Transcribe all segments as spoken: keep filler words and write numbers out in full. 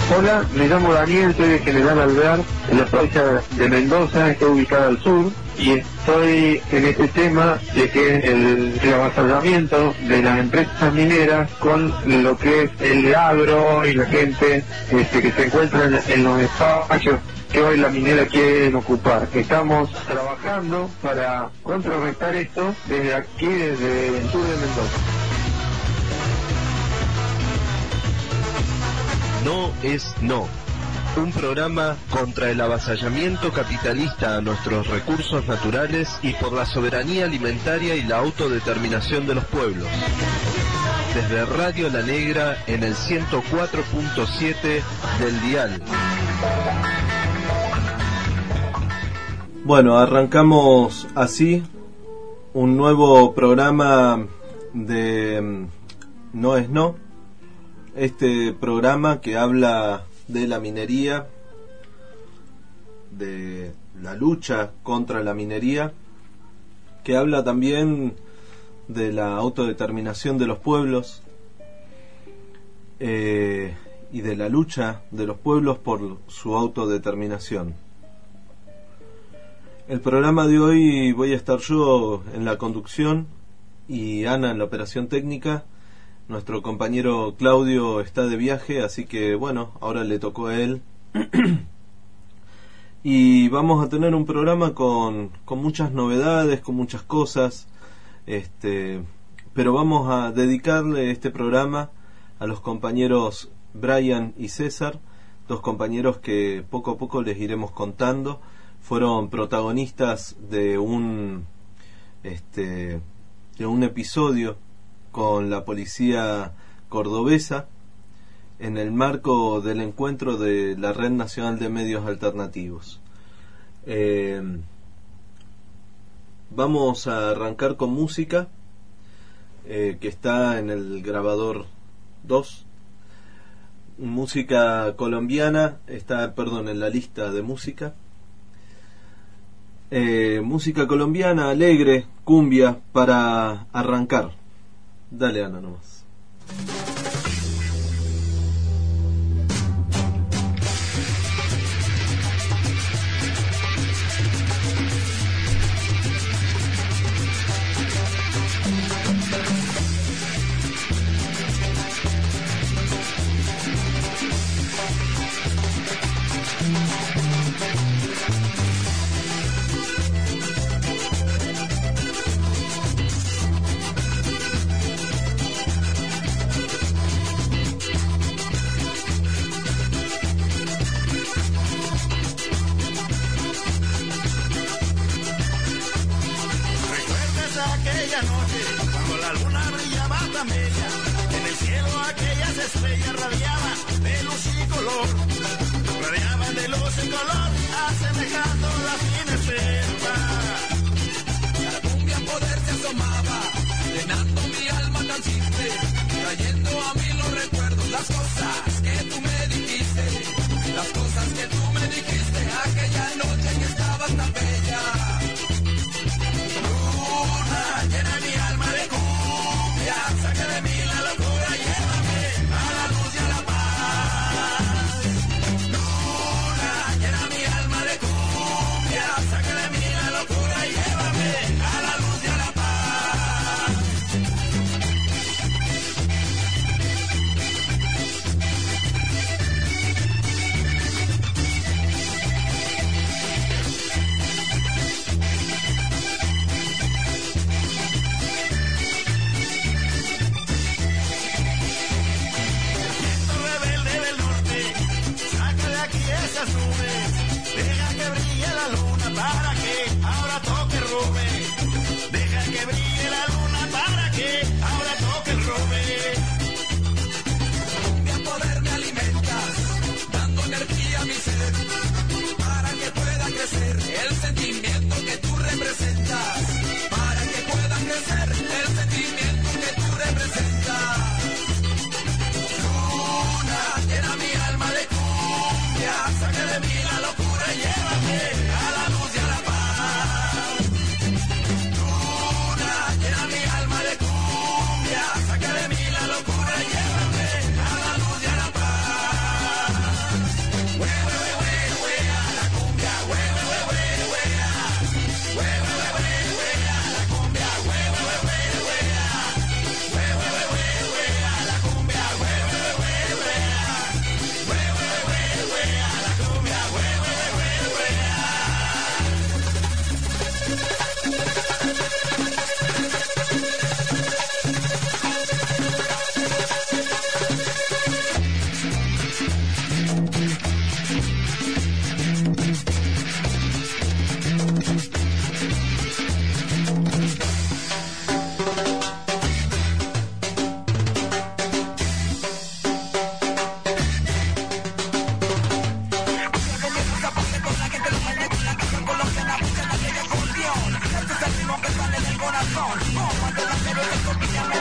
Hola, me llamo Daniel, soy de General Alvear, en la provincia de Mendoza, estoy ubicada al sur, y estoy en este tema de que el, el avasallamiento de las empresas mineras con lo que es el agro y la gente este, que se encuentra en, en los espacios que hoy la minera quiere ocupar. Estamos trabajando para contrarrestar esto desde aquí, desde el sur de Mendoza. No es no. Un programa contra el avasallamiento capitalista a nuestros recursos naturales y por la soberanía alimentaria y la autodeterminación de los pueblos. Desde Radio La Negra en el ciento cuatro punto siete del dial. Bueno, arrancamos así un nuevo programa de No es no. Este programa que habla de la minería, de la lucha contra la minería, que habla también de la autodeterminación de los pueblos eh, y de la lucha de los pueblos por su autodeterminación. El programa de hoy voy a estar yo en la conducción y Ana en la operación técnica. Nuestro compañero Claudio está de viaje, así que bueno, ahora le tocó a él. Y vamos a tener un programa con, con muchas novedades, con muchas cosas, este, pero vamos a dedicarle este programa a los compañeros Brian y César, dos compañeros que poco a poco les iremos contando. Fueron protagonistas de un, este, de un episodio con la policía cordobesa en el marco del encuentro de la Red Nacional de Medios Alternativos. Eh, vamos a arrancar con música eh, que está en el grabador dos. Música colombiana está, perdón, en la lista de música. Eh, música colombiana, alegre, cumbia, para arrancar. Dale, Ana, nomás. Saca de mí la locura y llévame a la luz y a la paz.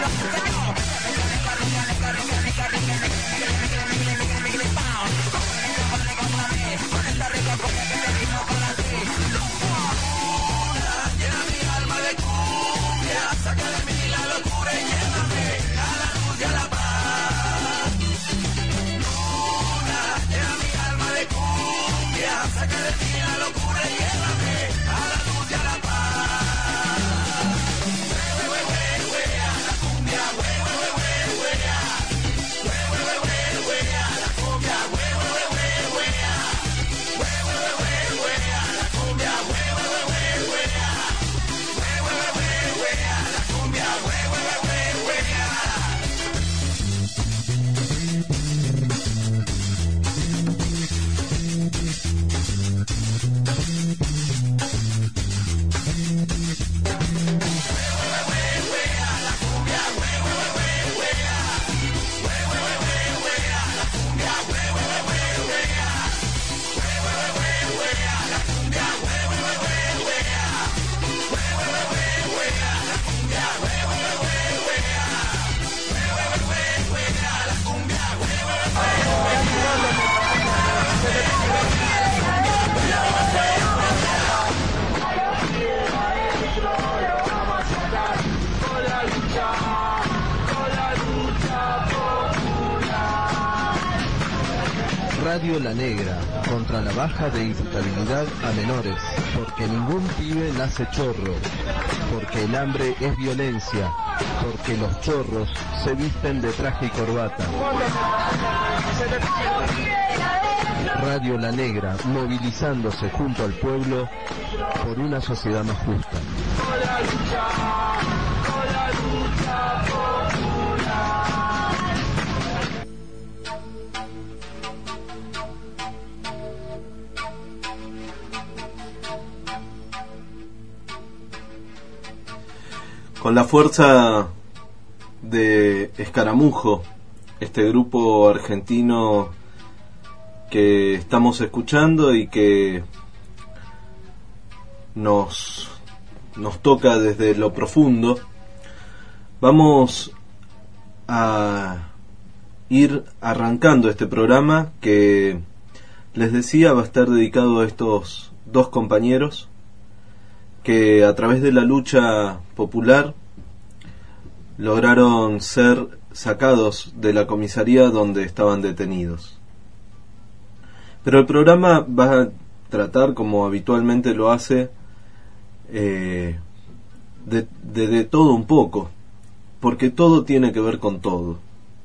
Radio La Negra, contra la baja de imputabilidad a menores, porque ningún pibe nace chorro, porque el hambre es violencia, porque los chorros se visten de traje y corbata. Radio La Negra, movilizándose junto al pueblo por una sociedad más justa. Con la fuerza de Escaramujo, este grupo argentino que estamos escuchando y que nos, nos toca desde lo profundo, vamos a ir arrancando este programa que, les decía, va a estar dedicado a estos dos compañeros que a través de la lucha popular lograron ser sacados de la comisaría donde estaban detenidos. Pero el programa va a tratar, como habitualmente lo hace, eh, de, de, de todo un poco, porque todo tiene que ver con todo.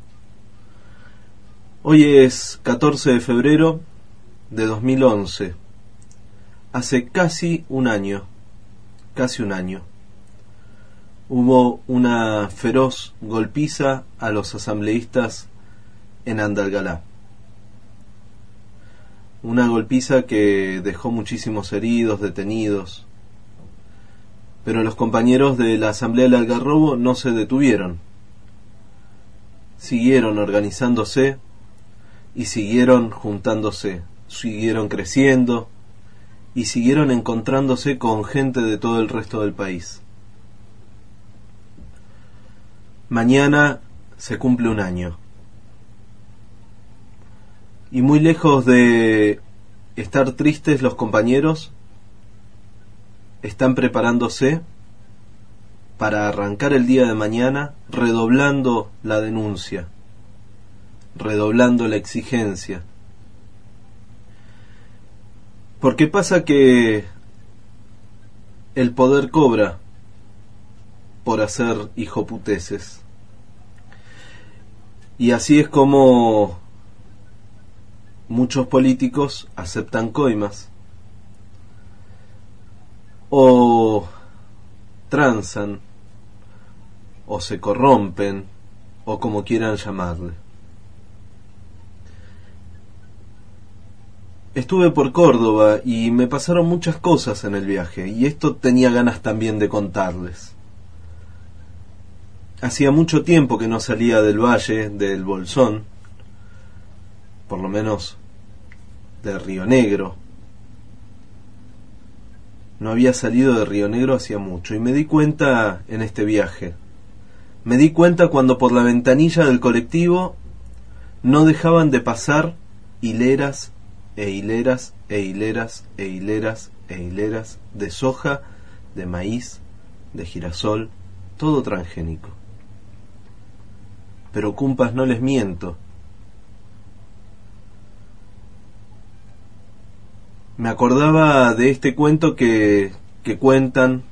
Hoy es catorce de febrero de dos mil once, hace casi un año, casi un año, hubo una feroz golpiza a los asambleístas en Andalgalá. Una golpiza que dejó muchísimos heridos, detenidos. Pero los compañeros de la Asamblea del Algarrobo no se detuvieron. Siguieron organizándose y siguieron juntándose, siguieron creciendo y siguieron encontrándose con gente de todo el resto del país. Mañana se cumple un año. Y muy lejos de estar tristes, los compañeros están preparándose para arrancar el día de mañana redoblando la denuncia, redoblando la exigencia. Porque pasa que el poder cobra por hacer hijoputeces. Y así es como muchos políticos aceptan coimas o transan o se corrompen o como quieran llamarle. Estuve por Córdoba y me pasaron muchas cosas en el viaje, y esto tenía ganas también de contarles. Hacía mucho tiempo que no salía del Valle del Bolsón, por lo menos de Río Negro. No había salido de Río Negro hacía mucho, y me di cuenta en este viaje Me di cuenta cuando por la ventanilla del colectivo no dejaban de pasar hileras e hileras e hileras e hileras e hileras de soja, de maíz, de girasol, todo transgénico. Pero cumpas, no les miento. Me acordaba de este cuento que, que cuentan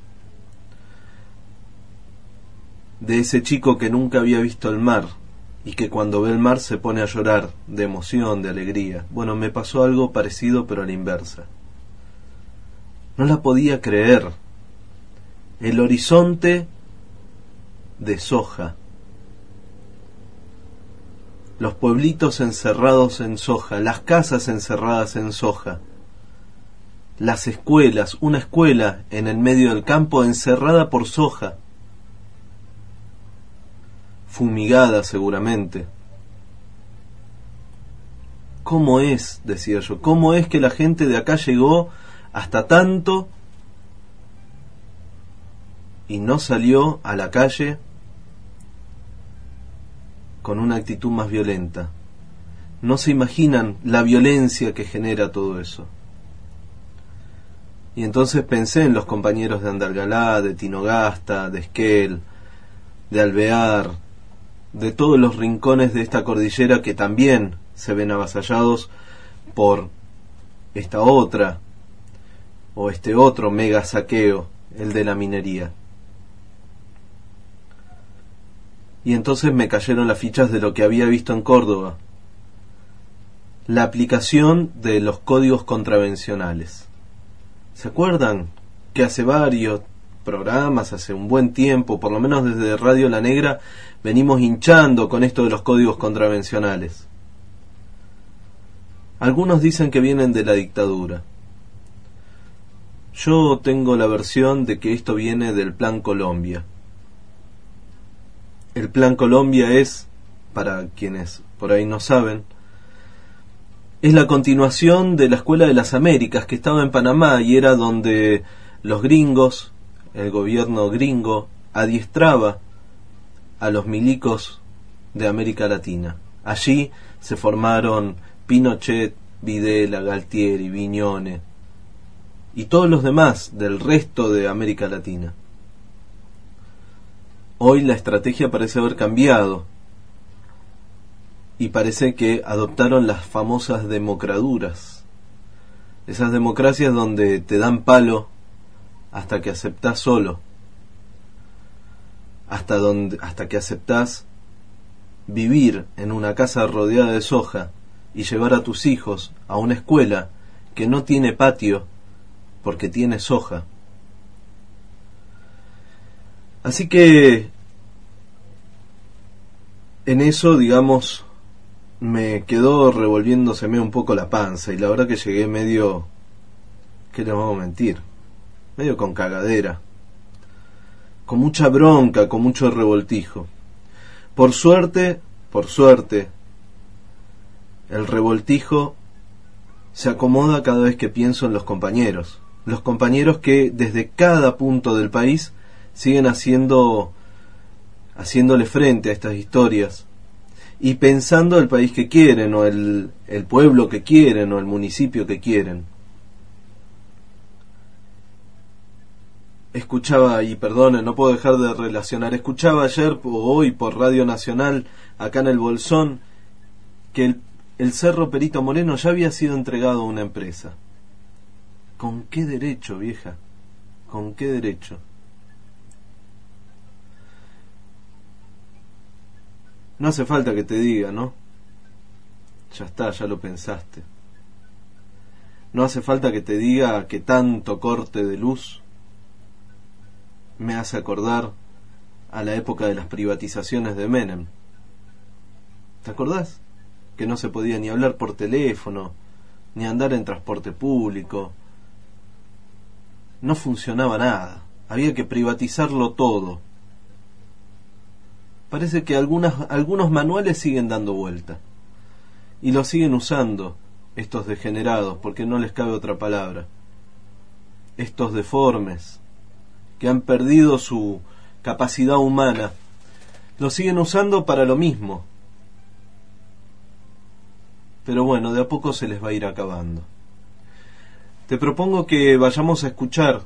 de ese chico que nunca había visto el mar y que cuando ve el mar se pone a llorar de emoción, de alegría. Bueno, me pasó algo parecido pero a la inversa. No la podía creer. El horizonte de soja. Los pueblitos encerrados en soja, las casas encerradas en soja. Las escuelas, una escuela en el medio del campo encerrada por soja. Fumigada seguramente. ¿Cómo es, decía yo, cómo es que la gente de acá llegó hasta tanto y no salió a la calle con una actitud más violenta? No se imaginan la violencia que genera todo eso. Y entonces pensé en los compañeros de Andalgalá, de Tinogasta, de Esquel, de Alvear, de todos los rincones de esta cordillera que también se ven avasallados por esta otra o este otro mega saqueo, el de la minería. Y entonces me cayeron las fichas de lo que había visto en Córdoba, la aplicación de los códigos contravencionales. ¿Se acuerdan que hace varios programas, hace un buen tiempo, por lo menos desde Radio La Negra, venimos hinchando con esto de los códigos contravencionales? Algunos dicen que vienen de la dictadura. Yo tengo la versión de que esto viene del Plan Colombia. El Plan Colombia es, para quienes por ahí no saben, es la continuación de la Escuela de las Américas, que estaba en Panamá y era donde los gringos, el gobierno gringo, adiestraba a los milicos de América Latina. Allí se formaron Pinochet, Videla, Galtieri, Viñone y todos los demás del resto de América Latina. Hoy la estrategia parece haber cambiado y parece que adoptaron las famosas democraduras, esas democracias donde te dan palo hasta que aceptás solo, hasta donde hasta que aceptás vivir en una casa rodeada de soja y llevar a tus hijos a una escuela que no tiene patio porque tiene soja. Así que en eso, digamos, me quedó revolviéndoseme un poco la panza y la verdad que llegué medio, ¿qué les vamos a mentir? Medio con cagadera, con mucha bronca, con mucho revoltijo. Por suerte, por suerte, el revoltijo se acomoda cada vez que pienso en los compañeros, los compañeros que desde cada punto del país siguen haciendo, haciéndole frente a estas historias y pensando el país que quieren o el, el pueblo que quieren o el municipio que quieren. Escuchaba, y perdonen, no puedo dejar de relacionar, escuchaba ayer o hoy por Radio Nacional, acá en el Bolsón, que el, el Cerro Perito Moreno ya había sido entregado a una empresa. ¿Con qué derecho, vieja? ¿Con qué derecho? No hace falta que te diga, ¿no? Ya está, ya lo pensaste. No hace falta que te diga que tanto corte de luz me hace acordar a la época de las privatizaciones de Menem. ¿Te acordás? Que no se podía ni hablar por teléfono, ni andar en transporte público. No funcionaba nada. Había que privatizarlo todo. Parece que algunas, algunos manuales siguen dando vuelta. Y los siguen usando estos degenerados, porque no les cabe otra palabra. Estos deformes, que han perdido su capacidad humana lo siguen usando para lo mismo. Pero bueno, de a poco se les va a ir acabando. Te propongo que vayamos a escuchar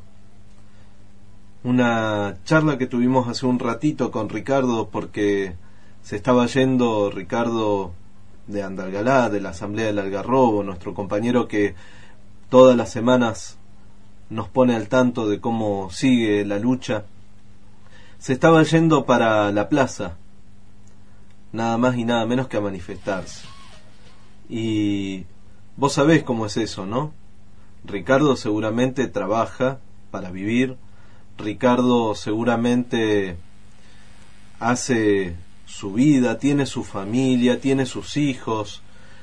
una charla que tuvimos hace un ratito con Ricardo, porque se estaba yendo Ricardo de Andalgalá, de la Asamblea del Algarrobo, nuestro compañero que todas las semanas nos pone al tanto de cómo sigue la lucha. Se estaba yendo para la plaza, nada más y nada menos que a manifestarse. Y vos sabés cómo es eso, ¿no? Ricardo seguramente trabaja para vivir. Ricardo seguramente hace su vida, tiene su familia, tiene sus hijos.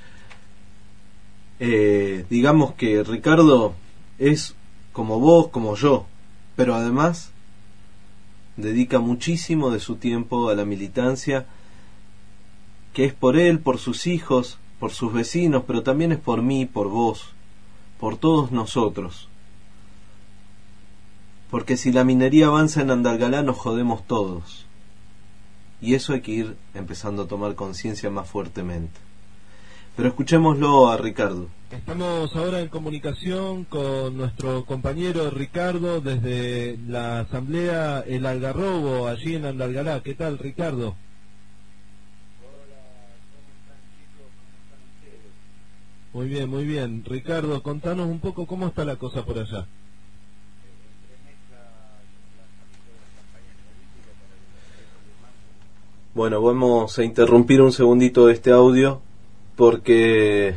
Eh, digamos que Ricardo es como vos, como yo, pero además dedica muchísimo de su tiempo a la militancia, que es por él, por sus hijos, por sus vecinos, pero también es por mí, por vos, por todos nosotros. Porque si la minería avanza en Andalgalá nos jodemos todos. Y eso hay que ir empezando a tomar conciencia más fuertemente. Pero escuchémoslo a Ricardo. Estamos ahora en comunicación con nuestro compañero Ricardo desde la Asamblea El Algarrobo, allí en Andalgalá. ¿Qué tal, Ricardo? Hola, ¿cómo están, chicos? ¿Cómo están ustedes? Muy bien, muy bien. Ricardo, contanos un poco cómo está la cosa por allá. Bueno, vamos a interrumpir un segundito este audio porque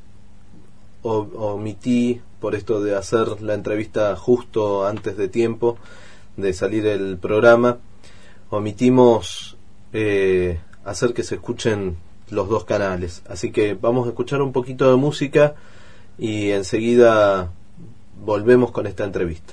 omití, por esto de hacer la entrevista justo antes de tiempo de salir el programa, omitimos eh, hacer que se escuchen los dos canales. Así que vamos a escuchar un poquito de música y enseguida volvemos con esta entrevista.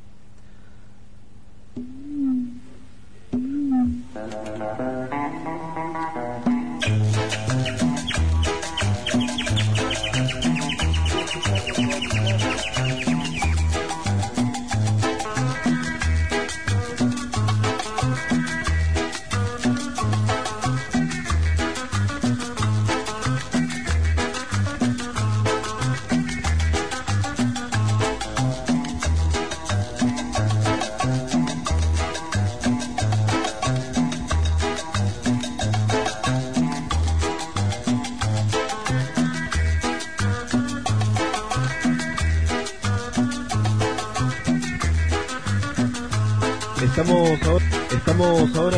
Estamos ahora, estamos ahora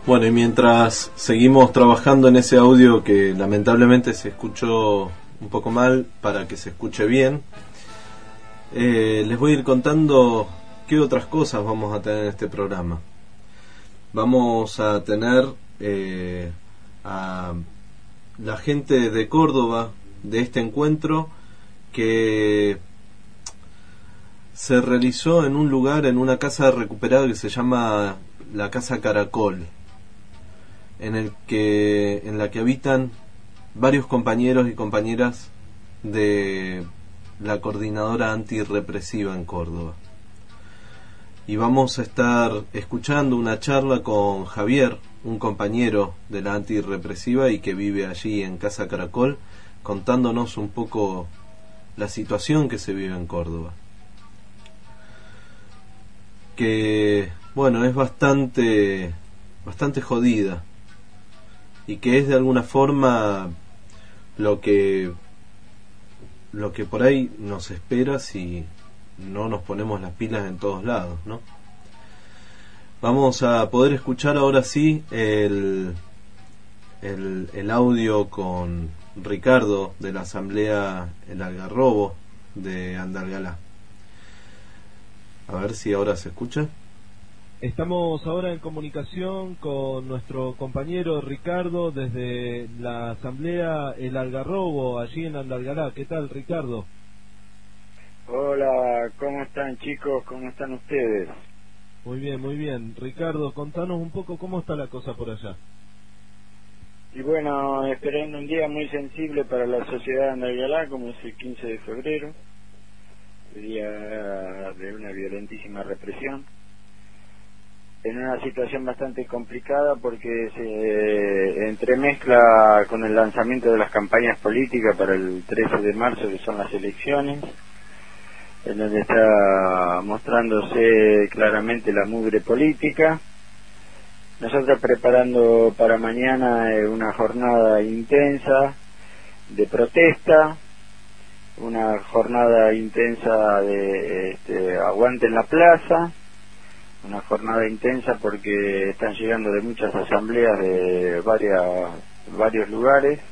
Bueno, y mientras seguimos trabajando en ese audio que lamentablemente se escuchó un poco mal, para que se escuche bien, eh, les voy a ir contando qué otras cosas vamos a tener en este programa. Vamos a tener eh, a la gente de Córdoba de este encuentro que se realizó en un lugar, en una casa recuperada que se llama la Casa Caracol, en el que en la que habitan varios compañeros y compañeras de la coordinadora antirrepresiva en Córdoba. Y vamos a estar escuchando una charla con Javier, un compañero de la antirrepresiva y que vive allí en Casa Caracol, contándonos un poco la situación que se vive en Córdoba, que bueno, es bastante bastante jodida, y que es de alguna forma lo que lo que por ahí nos espera si no nos ponemos las pilas en todos lados, ¿no? Vamos a poder escuchar ahora sí el, el, el audio con Ricardo de la Asamblea El Algarrobo de Andalgalá. A ver si ahora se escucha. Estamos ahora en comunicación con nuestro compañero Ricardo desde la Asamblea El Algarrobo, allí en Andalgalá. ¿Qué tal, Ricardo? Hola, ¿cómo están, chicos? ¿Cómo están ustedes? Muy bien, muy bien. Ricardo, contanos un poco cómo está la cosa por allá. Y bueno, esperando un día muy sensible para la sociedad de Andalgalá, como es el quince de febrero, el día de una violentísima represión, en una situación bastante complicada porque se entremezcla con el lanzamiento de las campañas políticas para el trece de marzo, que son las elecciones, en donde está mostrándose claramente la mugre política. Nosotros preparando para mañana una jornada intensa de protesta, una jornada intensa de este, aguante en la plaza, una jornada intensa porque están llegando de muchas asambleas de varias, varios lugares,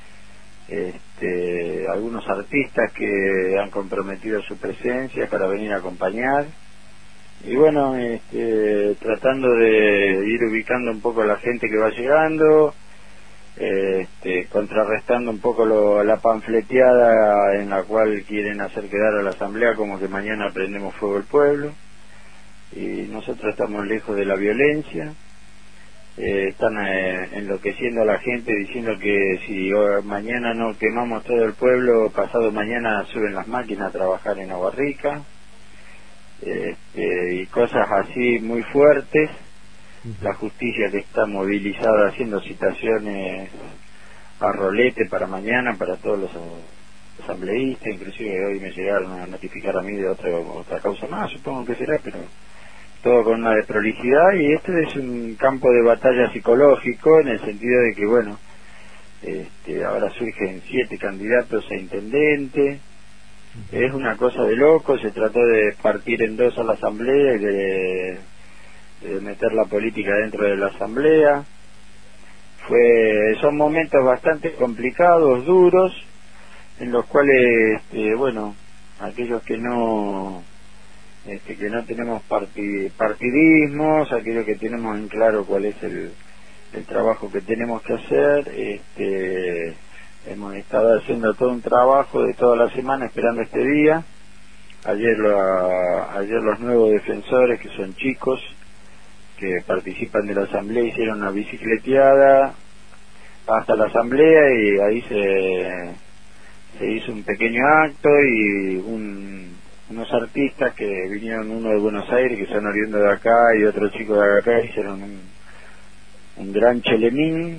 este, algunos artistas que han comprometido su presencia para venir a acompañar, y bueno, este, tratando de ir ubicando un poco a la gente que va llegando, este, contrarrestando un poco lo, la panfleteada en la cual quieren hacer quedar a la asamblea como que mañana prendemos fuego el pueblo, y nosotros estamos lejos de la violencia. Eh, están eh, enloqueciendo a la gente diciendo que si oh, mañana no quemamos todo el pueblo, pasado mañana suben las máquinas a trabajar en Agua Rica, este, y cosas así muy fuertes. La justicia que está movilizada haciendo citaciones a rolete para mañana para todos los asambleístas, inclusive hoy me llegaron a notificar a mí de otra, otra causa más, supongo que será, pero todo con una desprolijidad. Y este es un campo de batalla psicológico, en el sentido de que, bueno, este, ahora surgen siete candidatos a intendente. Es una cosa de loco. Se trató de partir en dos a la asamblea y de, de meter la política dentro de la asamblea. Fue, son momentos bastante complicados, duros, en los cuales, este, bueno, aquellos que no Este, que no tenemos parti, partidismos, aquellos que tenemos en claro cuál es el, el trabajo que tenemos que hacer, este, hemos estado haciendo todo un trabajo de toda la semana esperando este día. Ayer, lo, ayer los nuevos defensores, que son chicos, que participan de la asamblea, hicieron una bicicleteada hasta la asamblea, y ahí se, se hizo un pequeño acto, y un unos artistas que vinieron, uno de Buenos Aires, que son oriundos de acá, y otro chico de acá, hicieron un, un gran chelemín,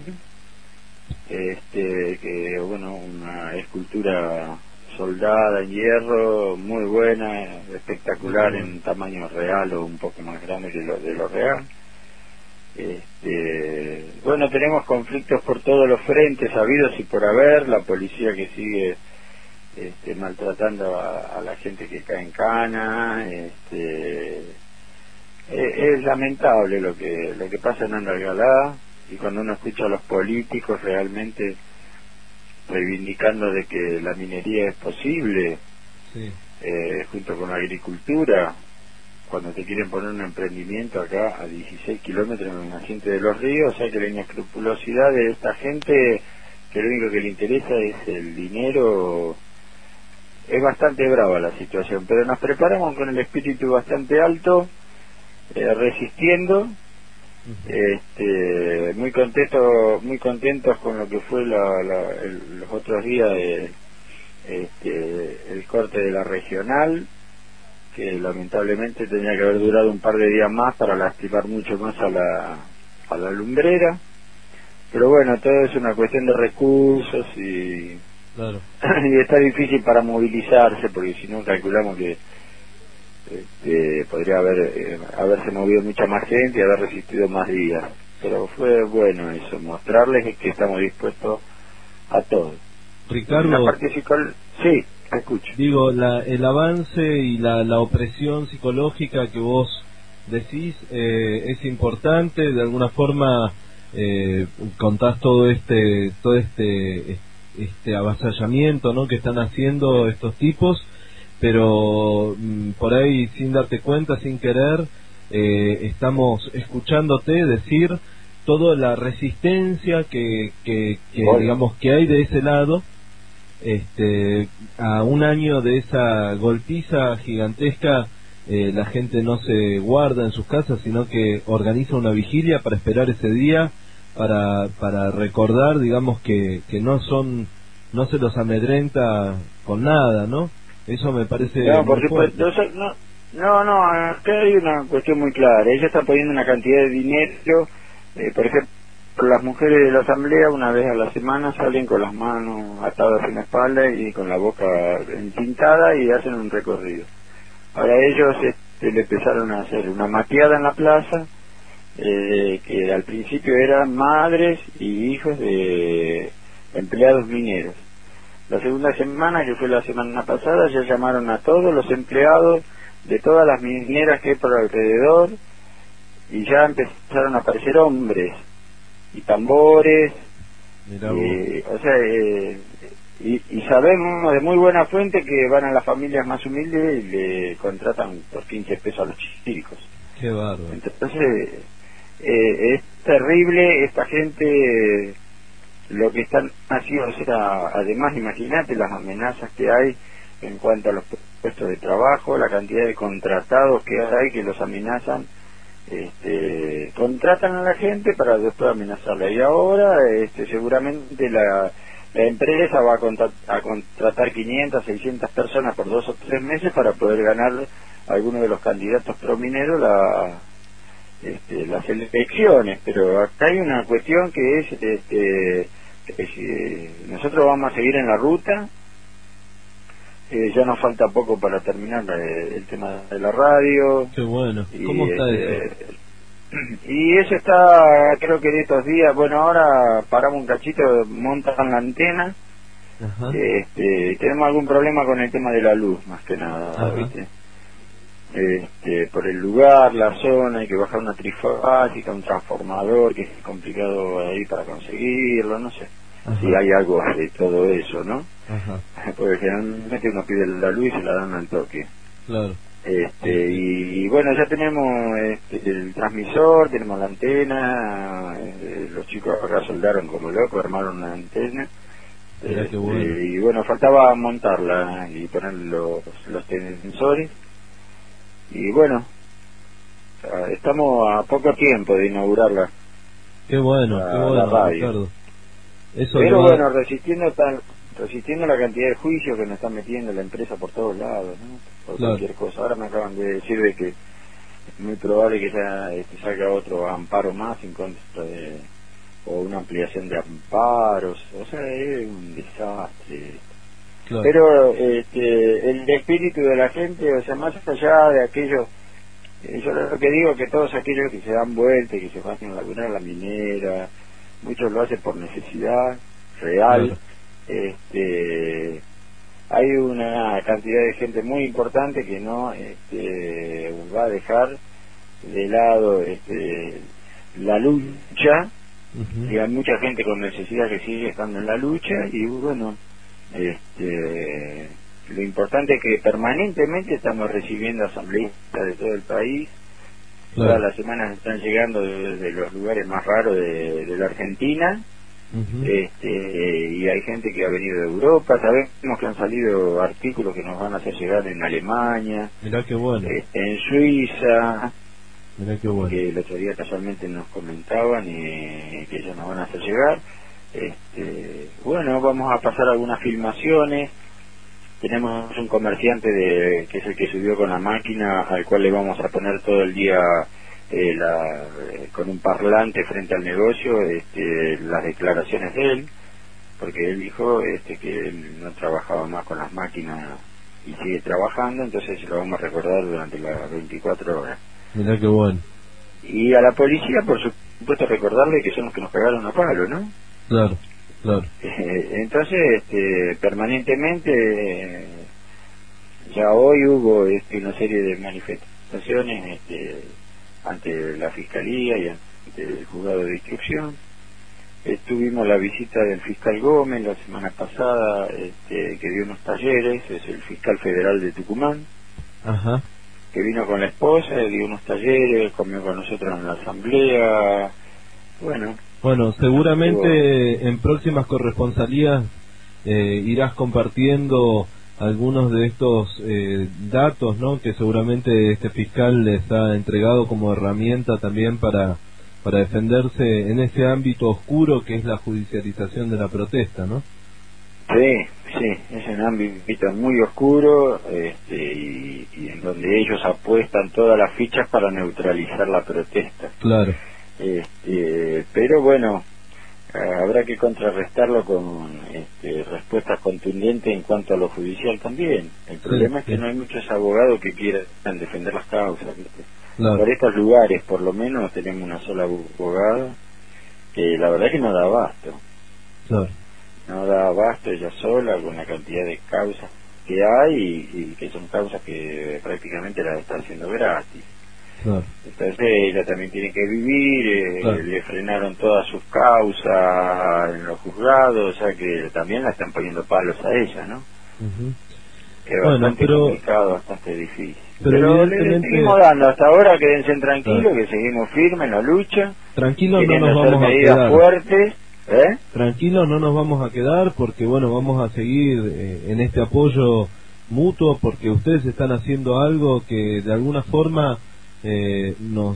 este, que bueno, una escultura soldada en hierro, muy buena, espectacular, en tamaño real o un poco más grande que lo de lo real. Este, bueno, tenemos conflictos por todos los frentes habidos y por haber, la policía que sigue Este, maltratando a, a la gente que cae en cana, este, eh, es lamentable lo que lo que pasa en Andalgalá, y cuando uno escucha a los políticos realmente reivindicando de que la minería es posible, Sí. eh, junto con la agricultura, cuando te quieren poner un emprendimiento acá a dieciséis kilómetros en el naciente de los ríos, o sea que la inescrupulosidad de esta gente, que lo único que le interesa es el dinero. Es bastante brava la situación, pero nos preparamos con el espíritu bastante alto, eh, resistiendo, este, muy contentos, muy contentos con lo que fue la, la, el, los otros días de, este, el corte de la regional, que lamentablemente tenía que haber durado un par de días más para lastimar mucho más a la, a la lumbrera, pero bueno, todo es una cuestión de recursos y, Claro. y está difícil para movilizarse, porque si no calculamos que este, podría haber eh, haberse movido mucha más gente y haber resistido más días, pero fue bueno eso, mostrarles que estamos dispuestos a todo. Ricardo, La parte psicológica, sí, escucho. digo, la, el avance y la, la opresión psicológica que vos decís eh, es importante, de alguna forma eh, contás todo este todo este este avasallamiento, ¿no?, que están haciendo estos tipos, pero mm, por ahí sin darte cuenta, sin querer, eh, estamos escuchándote decir toda la resistencia que, que, que digamos que hay de ese lado. Este, a un año de esa golpiza gigantesca, eh, la gente no se guarda en sus casas, sino que organiza una vigilia para esperar ese día, para para recordar, digamos, que, que no son, no se los amedrenta con nada, ¿no? Eso me parece No, por muy supuesto, fuerte. no, no, no, acá hay una cuestión muy clara. Ella está poniendo una cantidad de dinero, eh, por ejemplo, las mujeres de la asamblea una vez a la semana salen con las manos atadas en la espalda y con la boca entintada y hacen un recorrido. Ahora ellos este, le empezaron a hacer una mateada en la plaza, eh, que al principio eran madres y hijos de empleados mineros. La segunda semana, que fue la semana pasada, ya llamaron a todos los empleados de todas las mineras que hay por alrededor y ya empezaron a aparecer hombres y tambores, eh, o sea, eh, y, y sabemos de muy buena fuente que van a las familias más humildes y le contratan por quince pesos a los chicos. Qué bárbaro. Entonces, eh, es terrible esta gente, lo que están haciendo. O sea, además, imagínate las amenazas que hay en cuanto a los puestos de trabajo, la cantidad de contratados que hay que los amenazan. Este, contratan a la gente para después amenazarla, y ahora este, seguramente la, la empresa va a, contra, a contratar quinientas, seiscientas personas por dos o tres meses para poder ganar a alguno de los candidatos promineros la, este, las elecciones. Pero acá hay una cuestión que es, este, que si nosotros vamos a seguir en la ruta. Eh, ya nos falta poco para terminar eh, el tema de la radio. Qué bueno. Y, ¿Cómo está este, eso? Y eso está, creo que de estos días, bueno, ahora paramos un cachito, montan la antena. Ajá. Este, tenemos algún problema con el tema de la luz, más que nada, Ajá. ¿viste? Este, por el lugar, la zona, hay que bajar una trifásica, un transformador, que es complicado ahí para conseguirlo, no sé. Ajá. Si hay algo de todo eso, ¿no? Ajá. Porque generalmente uno pide la luz y se la dan al toque. Claro. Este, y, y bueno, ya tenemos este, el transmisor, tenemos la antena, eh, los chicos acá soldaron como locos, armaron una antena. Mirá qué bueno. Este, y bueno, faltaba montarla y poner los, los tensores. Y bueno, estamos a poco tiempo de inaugurarla. Qué bueno, la, qué bueno, la radio. Ricardo. Eso Pero va... bueno, resistiendo tal, resistiendo la cantidad de juicios que nos están metiendo la empresa por todos lados, ¿no? Por Claro. cualquier cosa. Ahora me acaban de decir de que es muy probable que ya este, salga otro amparo más en contra de, o una ampliación de amparos. O sea, es un desastre. Claro. Pero este, el espíritu de la gente, o sea, más allá de aquellos, eh, yo lo que digo que todos aquellos que se dan vuelta y que se van a laburar a la minera, muchos lo hacen por necesidad real. Claro. Este, hay una cantidad de gente muy importante que no este, va a dejar de lado este, la lucha. Ujú. Y hay mucha gente con necesidad que sigue estando en la lucha, y bueno, este, lo importante es que permanentemente estamos recibiendo asambleístas de todo el país. Claro. Todas las semanas están llegando desde los lugares más raros de, de la Argentina. Ujú. Este, y hay gente que ha venido de Europa. Sabemos que han salido artículos que nos van a hacer llegar en Alemania, Mirá qué bueno, este, en Suiza, mirá qué bueno. que el otro día casualmente nos comentaban y que ellos nos van a hacer llegar. Este, bueno, vamos a pasar algunas filmaciones. Tenemos un comerciante de, que es el que subió con la máquina, al cual le vamos a poner todo el día eh, la, eh, con un parlante frente al negocio este, las declaraciones de él, porque él dijo este, que él no trabajaba más con las máquinas y sigue trabajando, entonces lo vamos a recordar durante las veinticuatro horas. Mirá qué bueno. Y a la policía, por supuesto, recordarle que son los que nos pegaron a palo, ¿no? Claro, claro. Eh, entonces, este, permanentemente, eh, ya hoy hubo este, una serie de manifestaciones este, ante la Fiscalía y ante el Juzgado de Instrucción. Eh, tuvimos la visita del fiscal Gómez la semana pasada, este, que dio unos talleres, es el fiscal federal de Tucumán, Ajá. que vino con la esposa, dio unos talleres, comió con nosotros en la asamblea. Bueno, Bueno, seguramente en próximas corresponsalías eh, irás compartiendo algunos de estos eh, datos, ¿no? Que seguramente este fiscal les ha entregado como herramienta también para para defenderse en ese ámbito oscuro que es la judicialización de la protesta, ¿no? sí, sí, es un ámbito muy oscuro este, y, y en donde ellos apuestan todas las fichas para neutralizar la protesta. Claro. Este, pero bueno, eh, habrá que contrarrestarlo con este, respuestas contundentes en cuanto a lo judicial también. El problema es que sí. no hay muchos abogados que quieran defender las causas, ¿viste? Claro. Por estos lugares, por lo menos, tenemos una sola abogada que la verdad que no da abasto. Claro. No da abasto ella sola con la cantidad de causas que hay y, y que son causas que prácticamente las está haciendo gratis. Claro. Entonces ella también tiene que vivir, eh, Claro. le frenaron todas sus causas en los juzgados, o sea que también la están poniendo palos a ella, ¿no? Ujú. Que es Bueno, bastante pero- complicado, bastante difícil. pero Pero, le- le evidentemente- seguimos dando hasta ahora, quédense tranquilos, Claro. que seguimos firmes en la lucha, Tranquilos no queriendo nos hacer vamos a medidas quedar. fuertes, ¿eh? Tranquilos no nos vamos a quedar porque bueno, vamos a seguir eh, en este apoyo mutuo porque ustedes están haciendo algo que de alguna forma eh, nos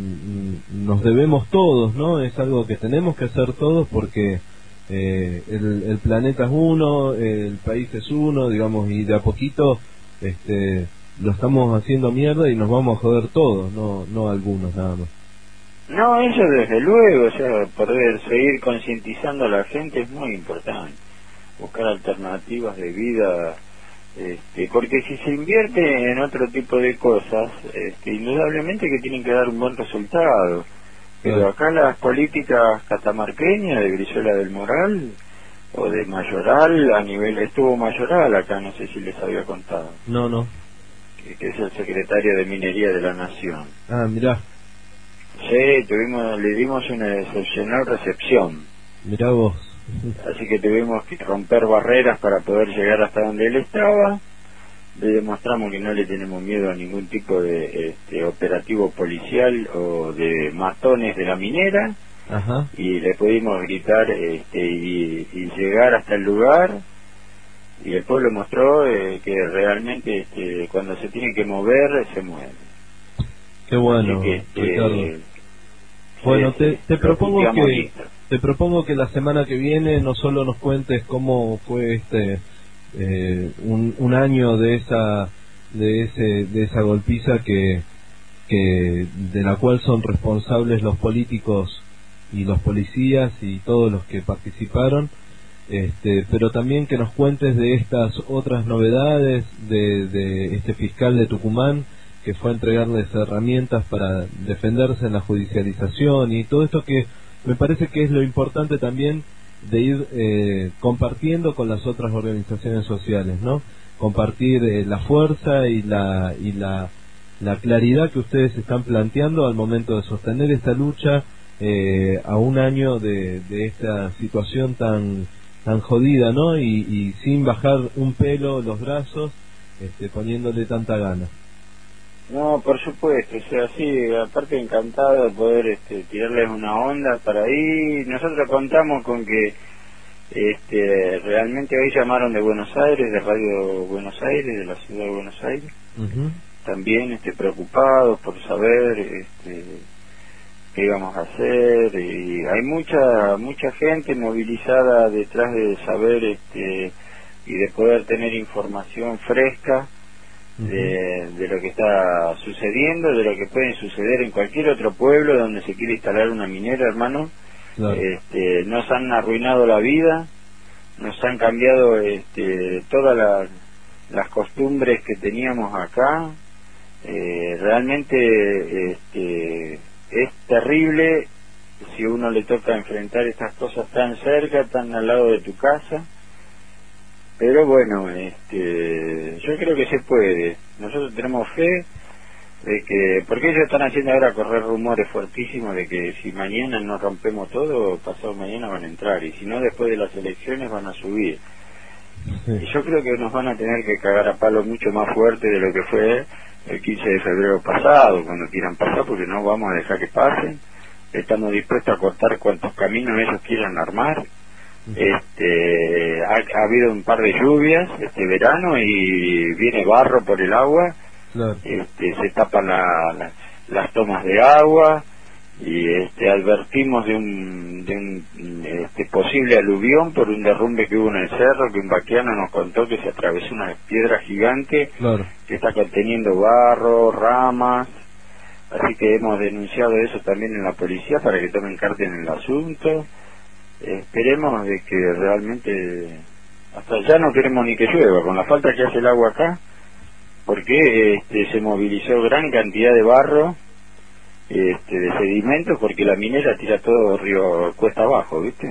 mm, nos debemos todos, ¿no? Es algo que tenemos que hacer todos porque eh, el, el planeta es uno, el país es uno, digamos, y de a poquito este lo estamos haciendo mierda y nos vamos a joder todos, no no algunos nada más. No, eso desde luego, o sea, poder seguir concientizando a la gente es muy importante, buscar alternativas de vida, este, porque si se invierte en otro tipo de cosas, este, indudablemente que tienen que dar un buen resultado, pero Claro. acá las políticas catamarqueñas de Brizuela del Moral o de Mayoral, a nivel, estuvo Mayoral acá, no sé si les había contado, No, no. que, que es el secretario de Minería de la Nación. Ah, mirá, Sí, tuvimos, le dimos una excepcional recepción. mirá vos. Así que tuvimos que romper barreras para poder llegar hasta donde él estaba. Le demostramos que no le tenemos miedo a ningún tipo de este, operativo policial o de matones de la minera, Ajá. y le pudimos gritar este, y, y llegar hasta el lugar, y el pueblo mostró eh, que realmente este, cuando se tiene que mover se mueve. Qué bueno, Así que, este, Ricardo. Bueno, sí, te, sí, te lo propongo puteamos que listo. te propongo que la semana que viene no solo nos cuentes cómo fue este eh, un, un año de esa de ese de esa golpiza que que de la cual son responsables los políticos y los policías y todos los que participaron, este, pero también que nos cuentes de estas otras novedades de, de este fiscal de Tucumán que fue a entregarles herramientas para defenderse en la judicialización y todo esto que me parece que es lo importante también de ir eh, compartiendo con las otras organizaciones sociales, ¿no? Compartir eh, la fuerza y la y la la claridad que ustedes están planteando al momento de sostener esta lucha eh, a un año de, de esta situación tan tan jodida, ¿no? Y, y sin bajar un pelo los brazos, este, poniéndole tanta gana. No, por supuesto, o sea, sí, aparte encantado de poder este, tirarles una onda para ahí. Nosotros contamos con que este, realmente hoy llamaron de Buenos Aires, de Radio Buenos Aires, de la ciudad de Buenos Aires, uh-huh. también este, preocupados por saber este, qué íbamos a hacer, y hay mucha mucha gente movilizada detrás de saber este, y de poder tener información fresca De, de lo que está sucediendo, de lo que puede suceder en cualquier otro pueblo donde se quiere instalar una minera, hermano. Claro. Este, nos han arruinado la vida, nos han cambiado este, todas la, las costumbres que teníamos acá. Eh, realmente este, es terrible si uno le toca enfrentar estas cosas tan cerca, tan al lado de tu casa. Pero bueno, este, yo creo que se puede. Nosotros tenemos fe de que, porque ellos están haciendo ahora correr rumores fuertísimos de que si mañana no rompemos todo, pasado mañana van a entrar, y si no, después de las elecciones van a subir. Sí. Y yo creo que nos van a tener que cagar a palo mucho más fuerte de lo que fue el quince de febrero pasado, cuando quieran pasar, porque no vamos a dejar que pasen. Estamos dispuestos a cortar cuantos caminos ellos quieran armar. Este, ha, ha habido un par de lluvias este verano y viene barro por el agua, claro. este, se tapan la, la, las tomas de agua, y este, advertimos de un, de un este, posible aluvión por un derrumbe que hubo en el cerro, que un vaquiano nos contó que se atravesó una piedra gigante, claro. que está conteniendo barro, ramas, así que hemos denunciado eso también en la policía para que tomen carta en el asunto. Esperemos de que realmente, hasta ya no queremos ni que llueva, con la falta que hace el agua acá, porque este, se movilizó gran cantidad de barro, este, de sedimentos, porque la minera tira todo río cuesta abajo, ¿viste?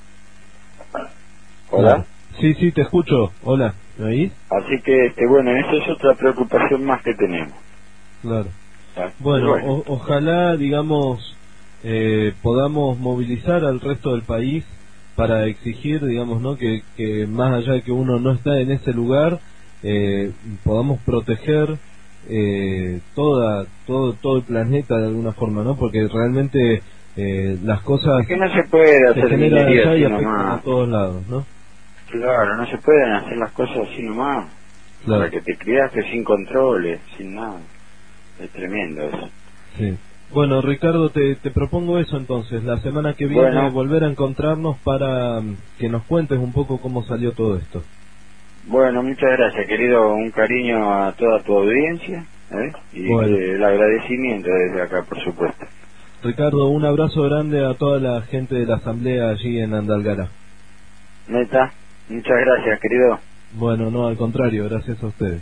¿Hola? Sí, sí, te escucho. Hola, ¿me oís? Así que, este, bueno, esa es otra preocupación más que tenemos. Claro. ¿Ah? Bueno, bueno. O, ojalá, digamos... Eh, podamos movilizar al resto del país para exigir, digamos, ¿no? que, que más allá de que uno no está en ese lugar, eh, podamos proteger eh, toda todo todo el planeta de alguna forma, ¿no? Porque realmente eh, las cosas es que no se puede hacer se generan allá y afectan a todos lados, ¿no? Claro, no se pueden hacer las cosas así nomás, claro. Para que te criaste sin controles, sin nada. Es tremendo eso. Sí. Bueno, Ricardo, te, te propongo eso entonces, la semana que viene bueno. volver a encontrarnos para que nos cuentes un poco cómo salió todo esto. Bueno, muchas gracias, querido, un cariño a toda tu audiencia, ¿eh? Y bueno. el agradecimiento desde acá, por supuesto. Ricardo, un abrazo grande a toda la gente de la asamblea allí en Andalgalá. Neta, muchas gracias, querido. Bueno, no, al contrario, gracias a ustedes.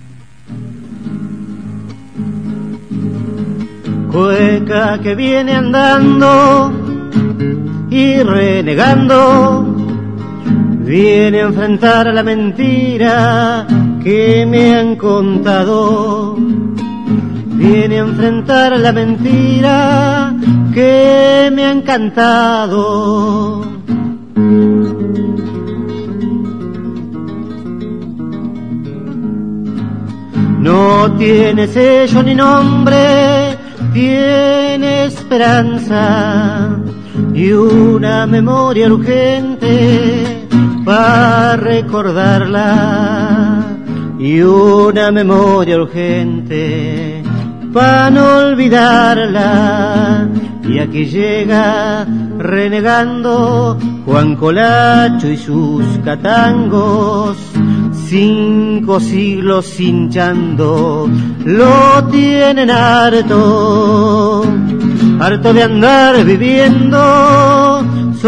Cueca que viene andando y renegando, viene a enfrentar a la mentira que me han contado. Viene a enfrentar a la mentira que me han cantado. No tiene sello ni nombre, tiene esperanza y una memoria urgente para recordarla, y una memoria urgente para no olvidarla. Y aquí llega renegando Juan Colacho y sus catangos, cinco siglos hinchando, lo tienen harto, harto de andar viviendo,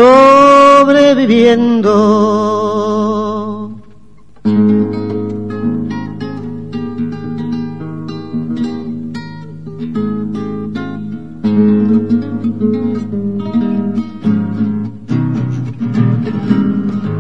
sobreviviendo.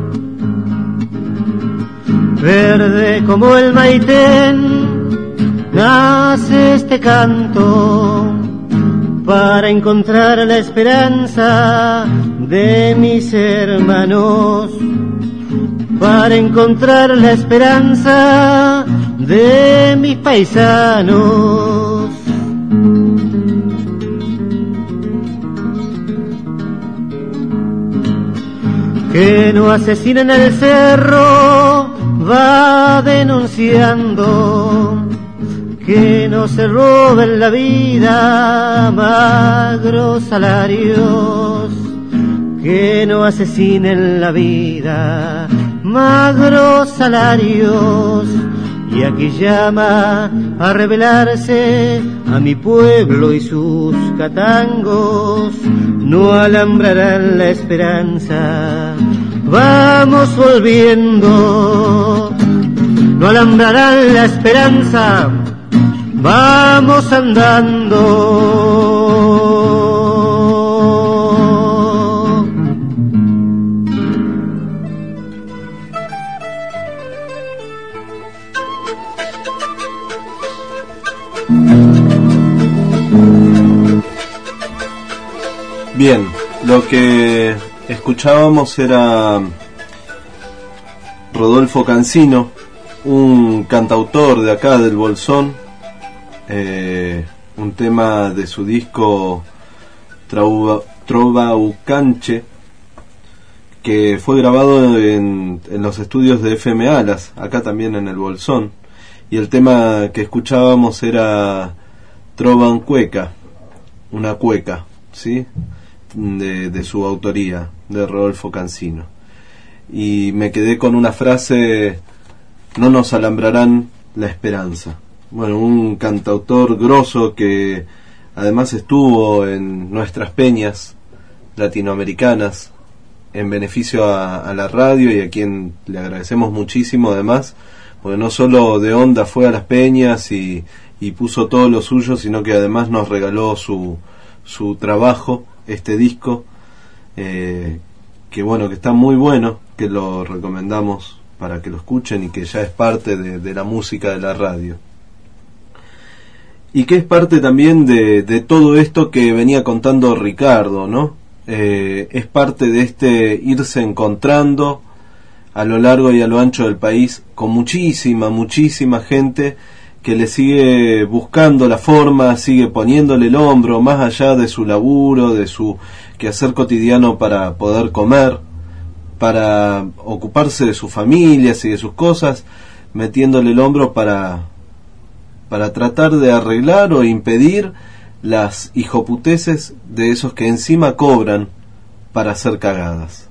Verde como el maitén, nace este canto para encontrar la esperanza de mis hermanos, para encontrar la esperanza de mis paisanos. Que no asesinen el cerro, va denunciando. Que no se roben la vida magros salarios. Que no asesinen la vida magros salarios. Y aquí llama a rebelarse a mi pueblo y sus catangos. No alambrarán la esperanza, vamos volviendo. No alambrarán la esperanza, vamos andando. Bien, lo que escuchábamos era Rodolfo Cancino, un cantautor de acá del Bolsón, eh, un tema de su disco Trova, Trova Ucanche, que fue grabado en, en los estudios de F M Alas, acá también en el Bolsón, y el tema que escuchábamos era Trovan Cueca, una cueca, ¿sí?, de, de su autoría, de Rodolfo Cancino. Y me quedé con una frase: no nos alambrarán la esperanza. Bueno, un cantautor grosso que además estuvo en nuestras peñas latinoamericanas en beneficio a, a la radio, y a quien le agradecemos muchísimo además, porque no solo de onda fue a las peñas y, y puso todo lo suyo, sino que además nos regaló su, su trabajo, este disco, eh, que bueno, que está muy bueno, que lo recomendamos para que lo escuchen y que ya es parte de, de la música de la radio. Y que es parte también de, de todo esto que venía contando Ricardo, ¿no? Eh, es parte de este irse encontrando a lo largo y a lo ancho del país con muchísima, muchísima gente que le sigue buscando la forma, sigue poniéndole el hombro más allá de su laburo, de su quehacer cotidiano para poder comer, para ocuparse de sus familias y de sus cosas, metiéndole el hombro para, para tratar de arreglar o impedir las hijoputeces de esos que encima cobran para hacer cagadas.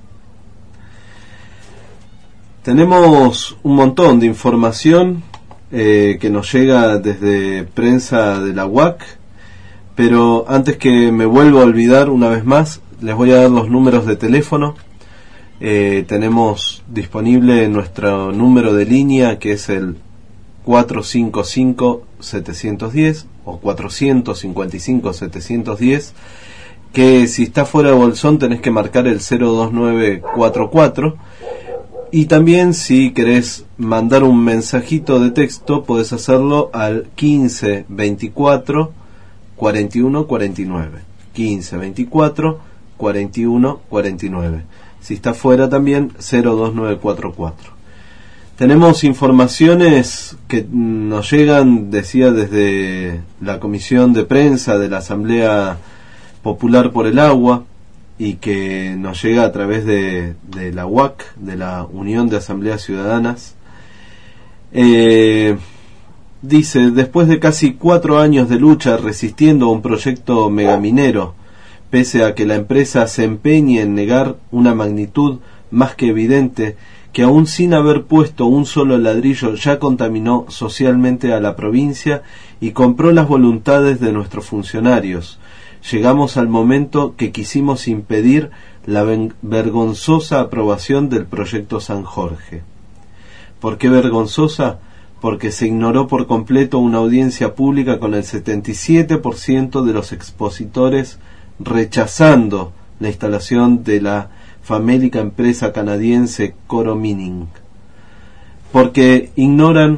Tenemos un montón de información eh, que nos llega desde prensa de la U A C, pero antes que me vuelva a olvidar una vez más, les voy a dar los números de teléfono. Eh, tenemos disponible nuestro número de línea, que es el cuatro cinco cinco siete uno cero o cuatro cinco cinco siete uno cero, que si está fuera de Bolsón tenés que marcar el cero dos nueve cuatro cuatro. Y también, si querés mandar un mensajito de texto, podés hacerlo al quince veinticuatro cuarenta y uno cuarenta y nueve. quince veinticuatro cuarenta y uno cuarenta y nueve. Si está fuera también, cero dos nueve cuatro cuatro. Tenemos informaciones que nos llegan, decía, desde la Comisión de Prensa de la Asamblea Popular por el Agua, y que nos llega a través de, de la U A C, de la Unión de Asambleas Ciudadanas. Eh, dice: después de casi cuatro años de lucha resistiendo a un proyecto megaminero, pese a que la empresa se empeñe en negar una magnitud más que evidente, que aún sin haber puesto un solo ladrillo ya contaminó socialmente a la provincia y compró las voluntades de nuestros funcionarios, llegamos al momento que quisimos impedir la vergonzosa aprobación del proyecto San Jorge. ¿Por qué vergonzosa? Porque se ignoró por completo una audiencia pública con el setenta y siete por ciento de los expositores rechazando la instalación de la famélica empresa canadiense Coro Mining. Porque ignoran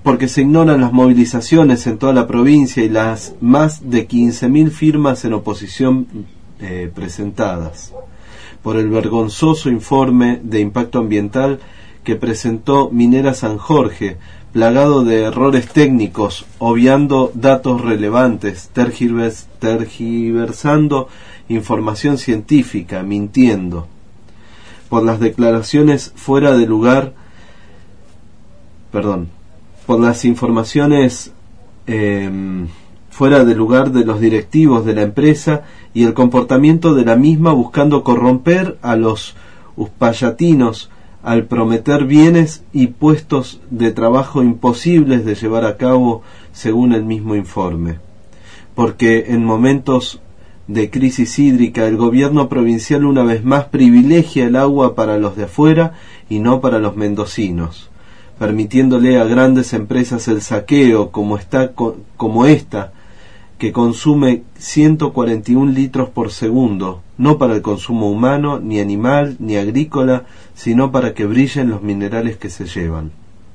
porque se ignoran las movilizaciones en toda la provincia y las más de quince mil firmas en oposición eh, presentadas, por el vergonzoso informe de impacto ambiental que presentó Minera San Jorge, plagado de errores técnicos, obviando datos relevantes, tergivers, tergiversando información científica, mintiendo, por las declaraciones fuera de lugar, perdón, por las informaciones eh, fuera de lugar de los directivos de la empresa y el comportamiento de la misma, buscando corromper a los uspallatinos al prometer bienes y puestos de trabajo imposibles de llevar a cabo, según el mismo informe. Porque en momentos de crisis hídrica el gobierno provincial una vez más privilegia el agua para los de afuera y no para los mendocinos, permitiéndole a grandes empresas el saqueo, como está como esta, que consume ciento cuarenta y un litros por segundo, no para el consumo humano, ni animal, ni agrícola, sino para que brillen los minerales que se llevan.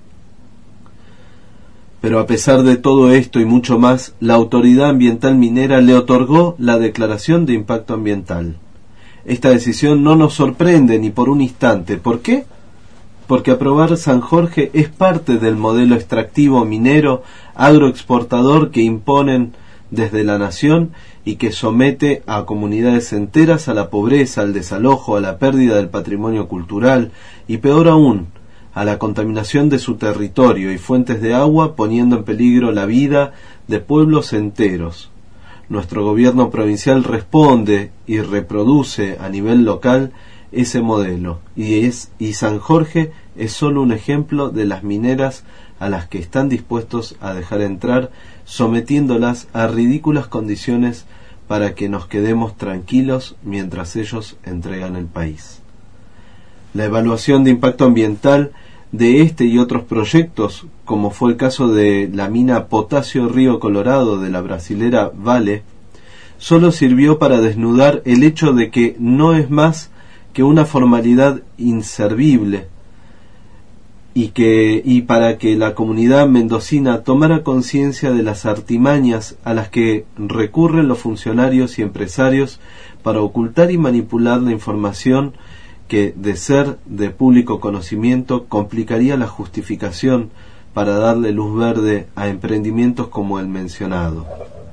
Pero a pesar de todo esto y mucho más, la Autoridad Ambiental Minera le otorgó la declaración de impacto ambiental. Esta decisión no nos sorprende ni por un instante. ¿Por qué? Porque aprobar San Jorge es parte del modelo extractivo minero agroexportador que imponen desde la nación y que somete a comunidades enteras a la pobreza, al desalojo, a la pérdida del patrimonio cultural y, peor aún, a la contaminación de su territorio y fuentes de agua, poniendo en peligro la vida de pueblos enteros. Nuestro gobierno provincial responde y reproduce a nivel local ese modelo, y, es, y San Jorge es solo un ejemplo de las mineras a las que están dispuestos a dejar entrar, sometiéndolas a ridículas condiciones para que nos quedemos tranquilos mientras ellos entregan el país. La evaluación de impacto ambiental de este y otros proyectos, como fue el caso de la mina Potasio Río Colorado de la brasilera Vale, solo sirvió para desnudar el hecho de que no es más que una formalidad inservible, y que y para que la comunidad mendocina tomara conciencia de las artimañas a las que recurren los funcionarios y empresarios para ocultar y manipular la información que, de ser de público conocimiento, complicaría la justificación para darle luz verde a emprendimientos como el mencionado.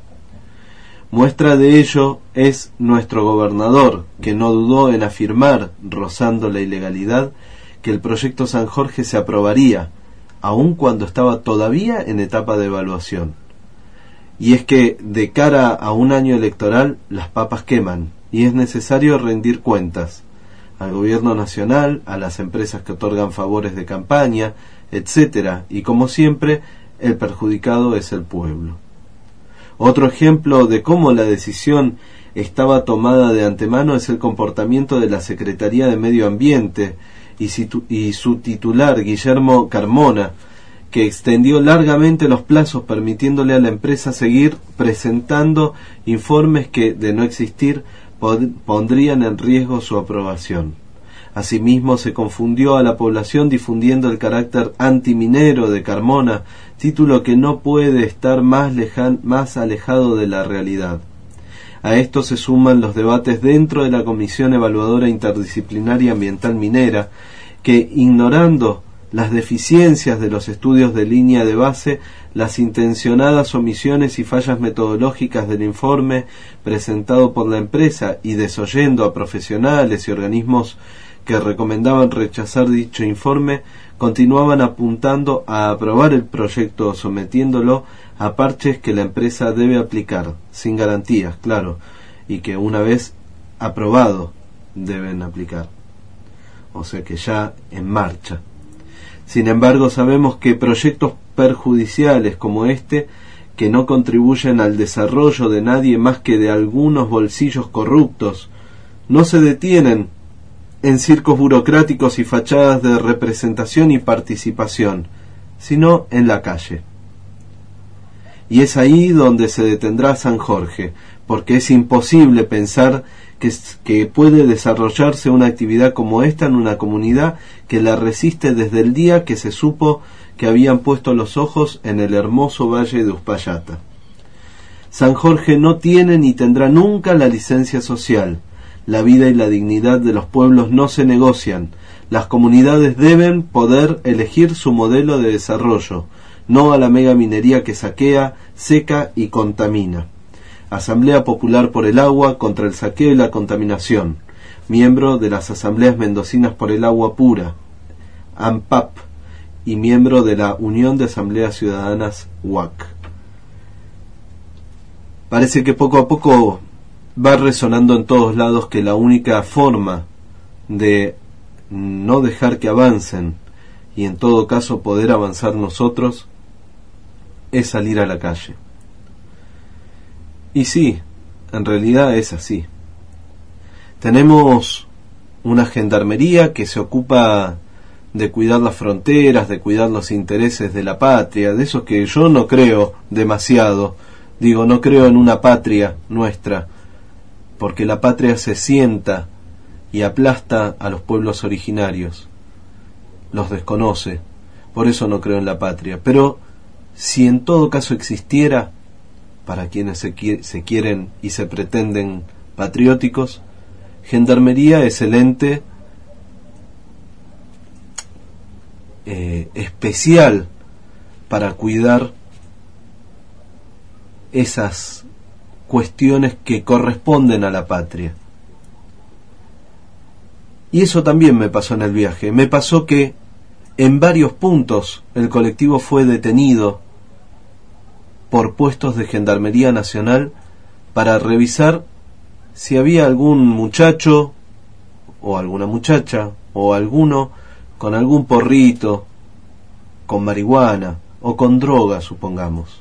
Muestra de ello es nuestro gobernador, que no dudó en afirmar, rozando la ilegalidad, que el proyecto San Jorge se aprobaría, aun cuando estaba todavía en etapa de evaluación. Y es que, de cara a un año electoral, las papas queman, y es necesario rendir cuentas al gobierno nacional, a las empresas que otorgan favores de campaña, etcétera, y como siempre, el perjudicado es el pueblo. Otro ejemplo de cómo la decisión estaba tomada de antemano es el comportamiento de la Secretaría de Medio Ambiente y, situ- y su titular, Guillermo Carmona, que extendió largamente los plazos, permitiéndole a la empresa seguir presentando informes que, de no existir, pod- pondrían en riesgo su aprobación. Asimismo, se confundió a la población difundiendo el carácter antiminero de Carmona, título que no puede estar más, lejan- más alejado de la realidad. A esto se suman los debates dentro de la Comisión Evaluadora Interdisciplinaria Ambiental Minera, que, ignorando las deficiencias de los estudios de línea de base, las intencionadas omisiones y fallas metodológicas del informe presentado por la empresa y desoyendo a profesionales y organismos que recomendaban rechazar dicho informe, continuaban apuntando a aprobar el proyecto, sometiéndolo a parches que la empresa debe aplicar, sin garantías, claro, y que una vez aprobado deben aplicar. O sea que ya en marcha. Sin embargo, sabemos que proyectos perjudiciales como este, que no contribuyen al desarrollo de nadie más que de algunos bolsillos corruptos, no se detienen en circos burocráticos y fachadas de representación y participación, sino en la calle. Y es ahí donde se detendrá San Jorge, porque es imposible pensar que, que puede desarrollarse una actividad como esta en una comunidad que la resiste desde el día que se supo que habían puesto los ojos en el hermoso valle de Uspallata. San Jorge no tiene ni tendrá nunca la licencia social. La vida y la dignidad de los pueblos no se negocian. Las comunidades deben poder elegir su modelo de desarrollo, no a la mega minería que saquea, seca y contamina. Asamblea Popular por el Agua contra el saqueo y la contaminación. Miembro de las Asambleas Mendocinas por el Agua Pura, AMPAP, y miembro de la Unión de Asambleas Ciudadanas, U A C. Parece que poco a poco va resonando en todos lados que la única forma de no dejar que avancen y en todo caso poder avanzar nosotros es salir a la calle. Y sí, en realidad es así. Tenemos una gendarmería que se ocupa de cuidar las fronteras, de cuidar los intereses de la patria, de esos que yo no creo demasiado. Digo, no creo en una patria nuestra, porque la patria se sienta y aplasta a los pueblos originarios, los desconoce, por eso no creo en la patria. Pero si en todo caso existiera, para quienes se, qui- se quieren y se pretenden patrióticos, Gendarmería es el ente eh, especial para cuidar esas cuestiones que corresponden a la patria. Y eso también me pasó en el viaje. Me pasó que en varios puntos el colectivo fue detenido por puestos de Gendarmería Nacional para revisar si había algún muchacho o alguna muchacha o alguno con algún porrito, con marihuana o con droga, supongamos.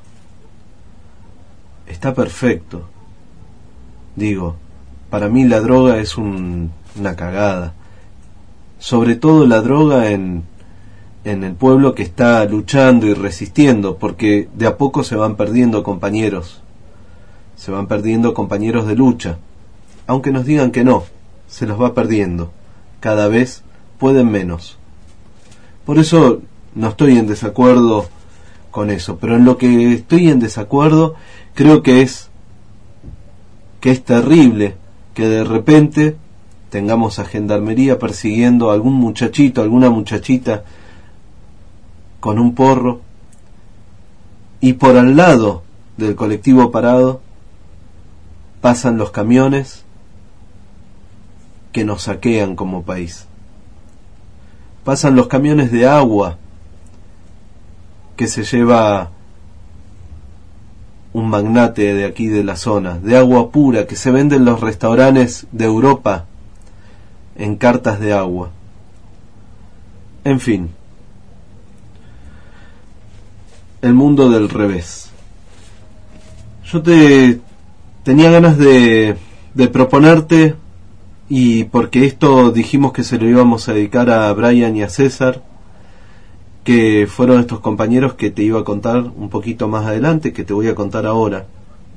Está perfecto. Digo, para mí la droga es un, una cagada. Sobre todo la droga en, en el pueblo que está luchando y resistiendo, porque de a poco se van perdiendo compañeros. Se van perdiendo compañeros de lucha. Aunque nos digan que no, se los va perdiendo. Cada vez pueden menos. Por eso no estoy en desacuerdo con eso, pero en lo que estoy en desacuerdo creo que es que es terrible que de repente tengamos a Gendarmería persiguiendo a algún muchachito, alguna muchachita con un porro, y por al lado del colectivo parado pasan los camiones que nos saquean como país. Pasan los camiones de agua que se lleva un magnate de aquí de la zona, de agua pura, que se vende en los restaurantes de Europa en cartas de agua. En fin, el mundo del revés. Yo te tenía ganas de, de proponerte, y porque esto dijimos que se lo íbamos a dedicar a Brian y a César, que fueron estos compañeros que te iba a contar un poquito más adelante, que te voy a contar ahora.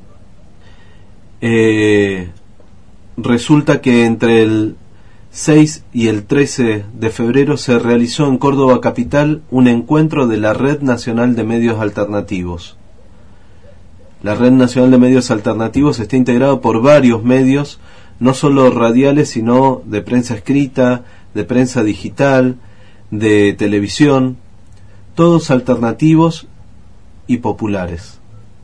Eh, resulta que entre el seis y el trece de febrero se realizó en Córdoba capital un encuentro de la Red Nacional de Medios Alternativos. La Red Nacional de Medios Alternativos está integrada por varios medios, no solo radiales, sino de prensa escrita, de prensa digital, de televisión, todos alternativos y populares.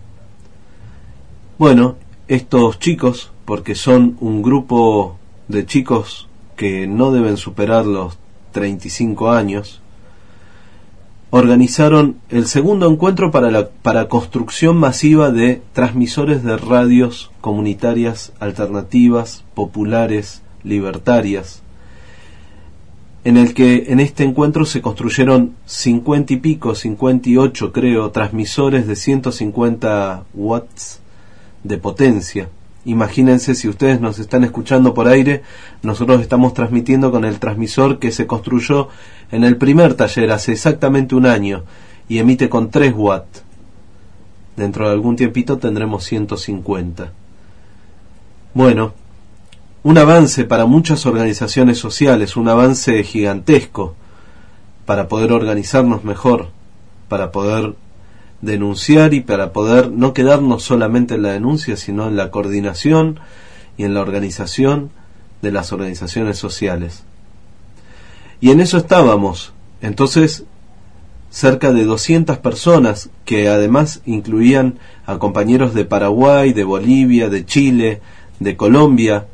Bueno, estos chicos, porque son un grupo de chicos que no deben superar los treinta y cinco años, organizaron el segundo encuentro para la para construcción masiva de transmisores de radios comunitarias alternativas, populares, libertarias, en el que en este encuentro se construyeron cincuenta y pico, cincuenta y ocho creo, transmisores de ciento cincuenta watts de potencia. Imagínense, si ustedes nos están escuchando por aire, nosotros estamos transmitiendo con el transmisor que se construyó en el primer taller hace exactamente un año y emite con tres watts. Dentro de algún tiempito tendremos ciento cincuenta. Bueno, un avance para muchas organizaciones sociales, un avance gigantesco para poder organizarnos mejor, para poder denunciar y para poder no quedarnos solamente en la denuncia, sino en la coordinación y en la organización de las organizaciones sociales. Y en eso estábamos. Entonces, cerca de doscientas personas, que además incluían a compañeros de Paraguay, de Bolivia, de Chile, de Colombia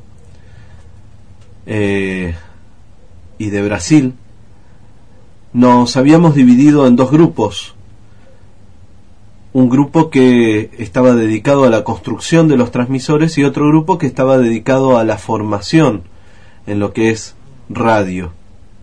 eh, y de Brasil, nos habíamos dividido en dos grupos. Un grupo que estaba dedicado a la construcción de los transmisores y otro grupo que estaba dedicado a la formación en lo que es radio.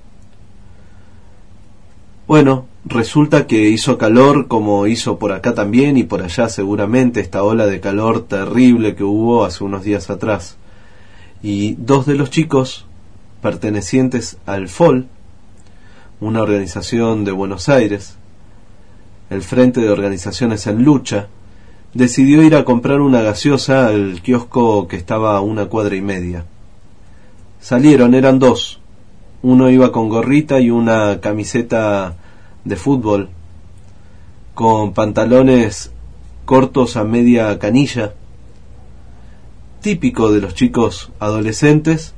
Bueno, resulta que hizo calor, como hizo por acá también y por allá seguramente, esta ola de calor terrible que hubo hace unos días atrás. Y dos de los chicos pertenecientes al F O L, una organización de Buenos Aires, el Frente de Organizaciones en Lucha, decidió ir a comprar una gaseosa al kiosco que estaba a una cuadra y media. Salieron, eran dos. Uno iba con gorrita y una camiseta de fútbol, con pantalones cortos a media canilla, típico de los chicos adolescentes,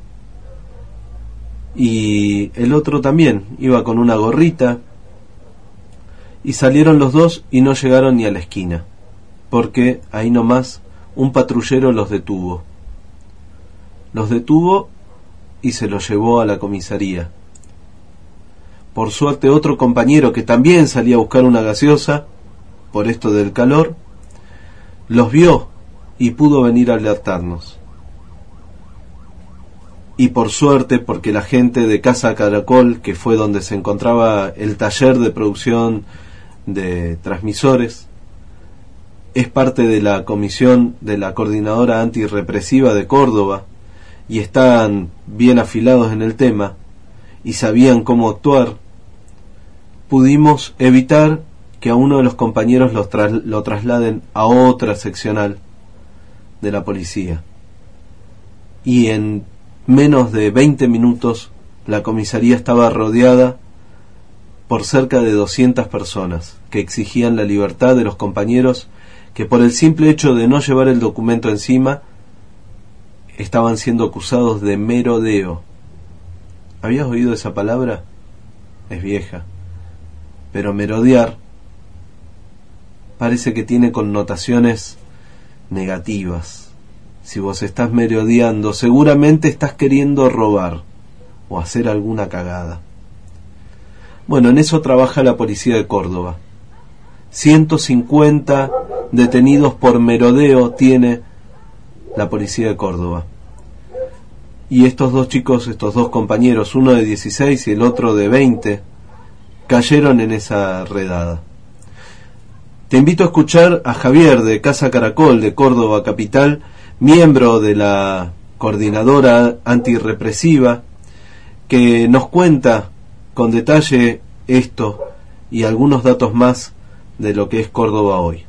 y el otro también iba con una gorrita, y salieron los dos y no llegaron ni a la esquina, porque ahí nomás un patrullero los detuvo. Los detuvo y se los llevó a la comisaría. Por suerte otro compañero que también salía a buscar una gaseosa, por esto del calor, los vio y pudo venir a alertarnos. Y por suerte, porque la gente de Casa Caracol, que fue donde se encontraba el taller de producción de transmisores, es parte de la comisión de la Coordinadora Antirrepresiva de Córdoba, y están bien afilados en el tema y sabían cómo actuar, pudimos evitar que a uno de los compañeros lo, tras, lo trasladen a otra seccional de la policía. Y en menos de veinte minutos la comisaría estaba rodeada por cerca de doscientas personas que exigían la libertad de los compañeros que, por el simple hecho de no llevar el documento encima, estaban siendo acusados de merodeo. ¿Habías oído esa palabra? Es vieja, pero merodear parece que tiene connotaciones negativas. Si vos estás merodeando, seguramente estás queriendo robar o hacer alguna cagada. Bueno, en eso trabaja la policía de Córdoba. ciento cincuenta detenidos por merodeo tiene la policía de Córdoba. Y estos dos chicos, estos dos compañeros, uno de dieciséis y el otro de veinte, cayeron en esa redada. Te invito a escuchar a Javier de Casa Caracol de Córdoba capital, miembro de la Coordinadora Antirrepresiva, que nos cuenta con detalle esto y algunos datos más de lo que es Córdoba hoy.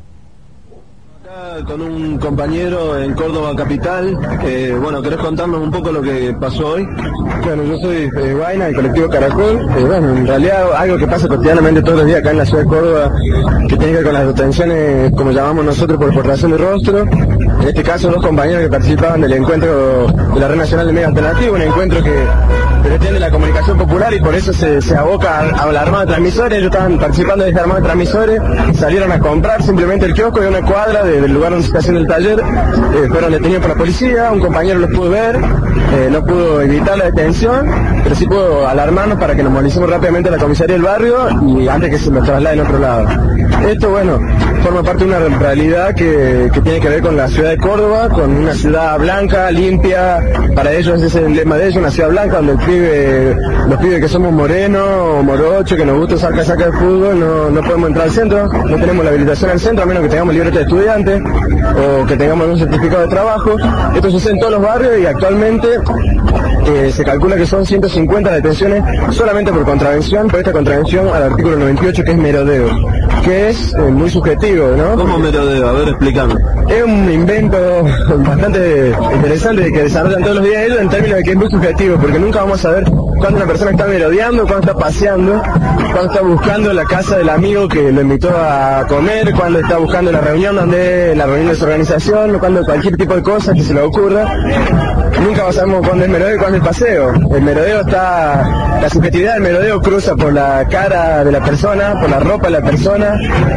Acá con un compañero en Córdoba capital, eh, bueno, ¿querés contarnos un poco lo que pasó hoy? Bueno, yo soy de Guayna, del colectivo Caracol. Eh, bueno, en realidad algo que pasa cotidianamente todos los días acá en la ciudad de Córdoba, que tiene que ver con las detenciones, como llamamos nosotros, por portación de rostro. En este caso, dos compañeros que participaban del encuentro de la Red Nacional de Medios Alternativos, un encuentro que pretende la comunicación popular y por eso se, se aboca a, a la armada de transmisores. Ellos estaban participando de esta armada de transmisores, salieron a comprar simplemente el kiosco de una cuadra de, del lugar donde se está haciendo el taller, eh, fueron detenidos por la policía, un compañero los pudo ver, eh, no pudo evitar la detención, pero sí pudo alarmarnos para que nos movilicemos rápidamente a la comisaría del barrio y antes que se los trasladen a otro lado. Esto, bueno, forma parte de una realidad que, que tiene que ver con la ciudad de Córdoba, con una ciudad blanca, limpia. Para ellos ese es el lema de ellos, una ciudad blanca donde el pibe, los pibes que somos morenos o morochos, que nos gusta usar casaca de fútbol, no, no podemos entrar al centro, no tenemos la habilitación al centro, a menos que tengamos libreta de estudiante o que tengamos un certificado de trabajo. Esto sucede en todos los barrios y actualmente eh, se calcula que son ciento cincuenta detenciones solamente por contravención, por esta contravención al artículo noventa y ocho, que es merodeo. que es eh, muy subjetivo, ¿no? ¿Cómo merodeo? A ver, explícame. Es un invento bastante interesante que desarrollan todos los días ellos en términos de que es muy subjetivo, porque nunca vamos a saber cuándo una persona está merodeando, cuándo está paseando, cuándo está buscando la casa del amigo que lo invitó a comer, cuándo está buscando la reunión donde la reunión de su organización, o cuando cualquier tipo de cosa que se le ocurra. Nunca sabemos cuándo es merodeo y cuándo es paseo. El merodeo está, la subjetividad del merodeo cruza por la cara de la persona, por la ropa de la persona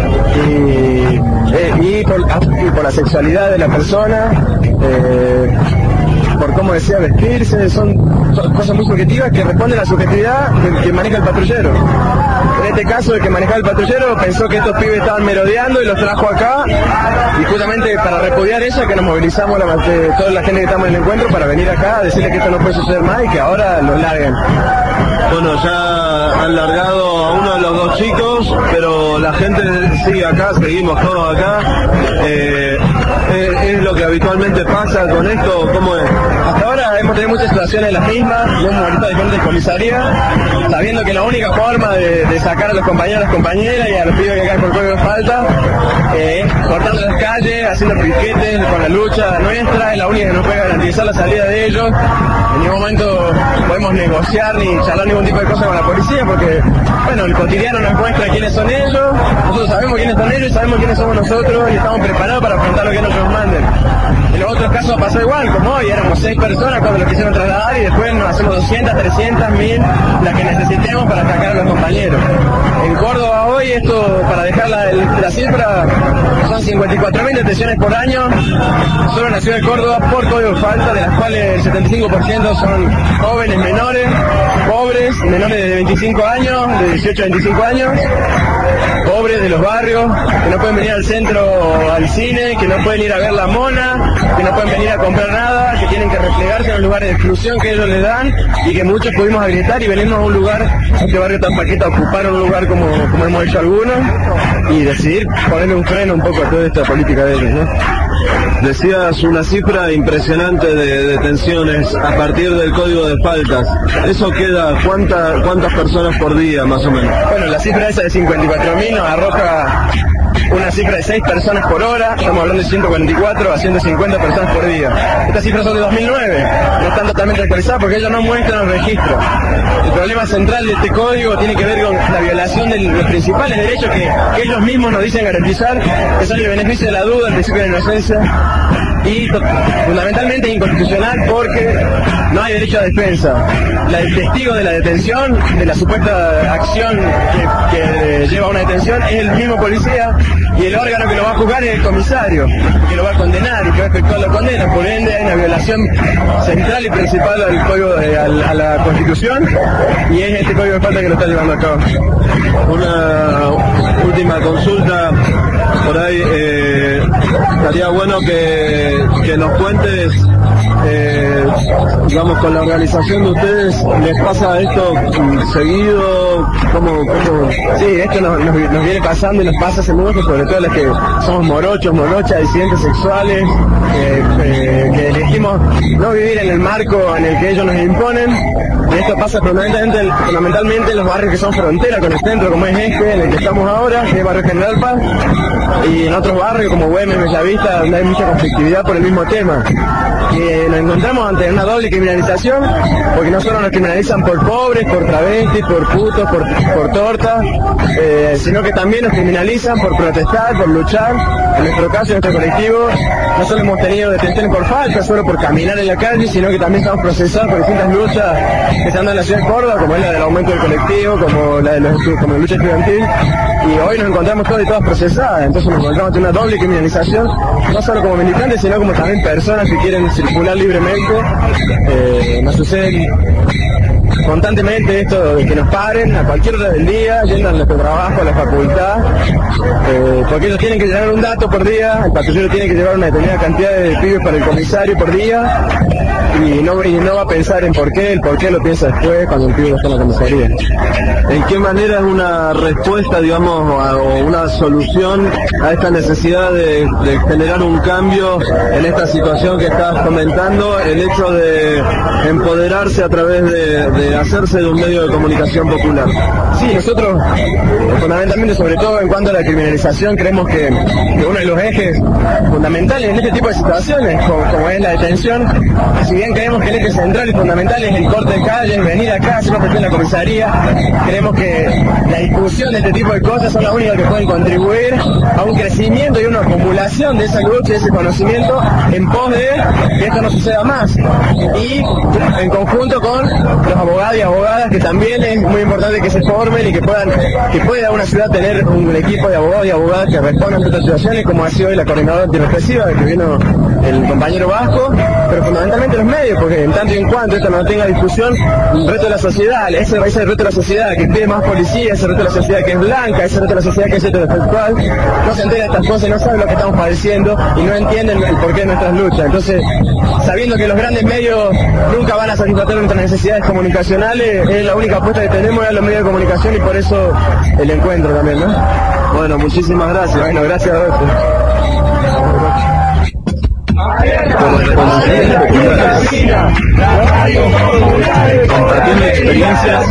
y, eh, y, por, y por la sexualidad de la persona, eh, por cómo desea vestirse. Son, son cosas muy subjetivas que responden a la subjetividad que, que maneja el patrullero. En este caso, el que manejaba el patrullero pensó que estos pibes estaban merodeando y los trajo acá, y justamente para repudiar eso que nos movilizamos la, de toda la gente que estamos en el encuentro para venir acá a decirle que esto no puede suceder más y que ahora los larguen. Bueno, ya han largado a uno de los dos chicos, pero la gente sigue acá, seguimos todos acá. Eh, es, es lo que habitualmente pasa con esto, ¿cómo es? Hasta ahora hemos tenido muchas situaciones las mismas, y hemos movilizado diferentes comisarías, sabiendo que la única forma de, de sacar a los compañeros, a las compañeras y a los pibes que caen por código de falta eh, es cortando las calles, haciendo piquetes con la lucha nuestra, es la única que nos puede garantizar la salida de ellos. En ningún momento podemos negociar ni charlar ningún tipo de cosa con la policía, porque, bueno, el cotidiano nos muestra quiénes son ellos, nosotros sabemos quiénes son ellos y sabemos quiénes somos nosotros y estamos preparados para afrontar lo que ellos nos manden. En los otros casos pasó igual, como hoy éramos seis personas cuando los quisieron trasladar y después nos hacemos doscientas, trescientas, mil, las que necesitemos para sacar a los compañeros. En Córdoba hoy, esto, para dejar la, la cifra, son cincuenta y cuatro mil detenciones por año, solo en la ciudad de Córdoba por código de falta, de las cuales el setenta y cinco por ciento son jóvenes, menores, pobres, menores de veinticinco años, de dieciocho a veinticinco años, pobres de los barrios, que no pueden venir al centro, al cine, que no pueden ir a ver la mona, que no pueden venir a comprar nada, que tienen que replegarse en los lugares de exclusión que ellos les dan y que muchos pudimos habilitar y venirnos a un lugar, a este barrio tan paqueta, ocupar un lugar como, como hemos hecho algunos y decidir ponerle un freno un poco a toda esta política de ellos, ¿no? Decías una cifra impresionante de detenciones a partir del código de faltas. ¿Eso queda cuánta, cuántas personas por día, más o menos? Bueno, la cifra esa de cincuenta y cuatro mil nos arroja una cifra de seis personas por hora, estamos hablando de ciento cuarenta y cuatro a ciento cincuenta personas por día. Estas cifras son de dos mil nueve, no están totalmente actualizadas porque ellos no muestran los registros. El problema central de este código tiene que ver con la violación de los principales derechos que, que ellos mismos nos dicen garantizar, que son el beneficio de la duda, el principio de la inocencia, y fundamentalmente es inconstitucional porque no hay derecho a defensa. La, el testigo de la detención, de la supuesta acción que, que lleva a una detención, es el mismo policía, y el órgano que lo va a juzgar es el comisario, que lo va a condenar y que va a efectuar la condena. Por ende hay una violación central y principal al código de, al, a la Constitución, y es este código de falta que lo está llevando a cabo. Una última consulta por ahí, eh, estaría bueno que, que nos cuentes, eh, digamos, con la organización de ustedes, ¿les pasa esto seguido? ¿Cómo, cómo? Sí, esto nos, nos, nos viene pasando y nos pasa hace mucho, sobre todo las que somos morochos, morochas, disidentes sexuales, eh, eh, que elegimos no vivir en el marco en el que ellos nos imponen. Y esto pasa fundamentalmente, fundamentalmente en los barrios que son frontera con el centro, como es este, en el que estamos ahora, que es el barrio General Paz, y en otros barrios como Güemes, Bellavista, donde hay mucha conflictividad por el mismo tema. Y nos encontramos ante una doble criminalización, porque no solo nos criminalizan por pobres, por travestis, por putos, por, por tortas, eh, sino que también nos criminalizan por protestar, por luchar. En nuestro caso, en nuestro colectivo, no solo hemos tenido detenciones por falta, solo por caminar en la calle, sino que también estamos procesados por distintas luchas que se dan en la ciudad de Córdoba, como es la del aumento del colectivo, como la de los, como la lucha estudiantil, y hoy nos encontramos todas y todas procesadas. Entonces nos encontramos ante una doble criminalización, no solo como militantes, sino como también personas que quieren circular libremente. Eh, nos sucede constantemente esto de que nos paren a cualquier hora del día, yendo a nuestro trabajo, a la facultad, eh, porque ellos tienen que llenar un dato autos por día, el patrullero tiene que llevar una determinada cantidad de pibes para el comisario por día, y no, y no va a pensar en por qué, el por qué lo piensa después cuando el pibe está en la comisaría. ¿En qué manera es una respuesta, digamos, a, o una solución a esta necesidad de, de generar un cambio en esta situación que estabas comentando, el hecho de empoderarse a través de, de hacerse de un medio de comunicación popular? Sí, nosotros, fundamentalmente, sobre todo en cuanto a la criminalización, creemos que, que uno de los ejes fundamentales en este tipo de situaciones, como, como es la detención, si bien creemos que el eje central y fundamental es el corte de calle, venir acá, hacer una presión en la comisaría, creemos que la discusión de este tipo de cosas son las únicas que pueden contribuir a un crecimiento y una acumulación de esa lucha, de ese conocimiento, en pos de que esto no suceda más. Y en conjunto con los abogados y abogadas, que también es muy importante que se formen y que puedan, que pueda una ciudad tener un equipo de abogados y abogadas que respondan a estas situaciones, como ha sido hoy la coordinadora antirrepresiva, que vino el compañero Vasco, pero fundamentalmente los medios, porque en tanto y en cuanto esto no tenga discusión, el resto de la sociedad, ese, ese resto de la sociedad que pide más policía, ese resto de la sociedad que es blanca, ese resto de la sociedad que es heterosexual, no se entera de estas cosas y no sabe lo que estamos padeciendo y no entienden el porqué de nuestras luchas. Entonces, sabiendo que los grandes medios nunca van a satisfacer nuestras necesidades comunicacionales, es la única apuesta que tenemos a los medios de comunicación, y por eso el encuentro también, ¿no? Bueno, muchísimas gracias. Bueno, gracias a vosotros. Compartiendo experiencias.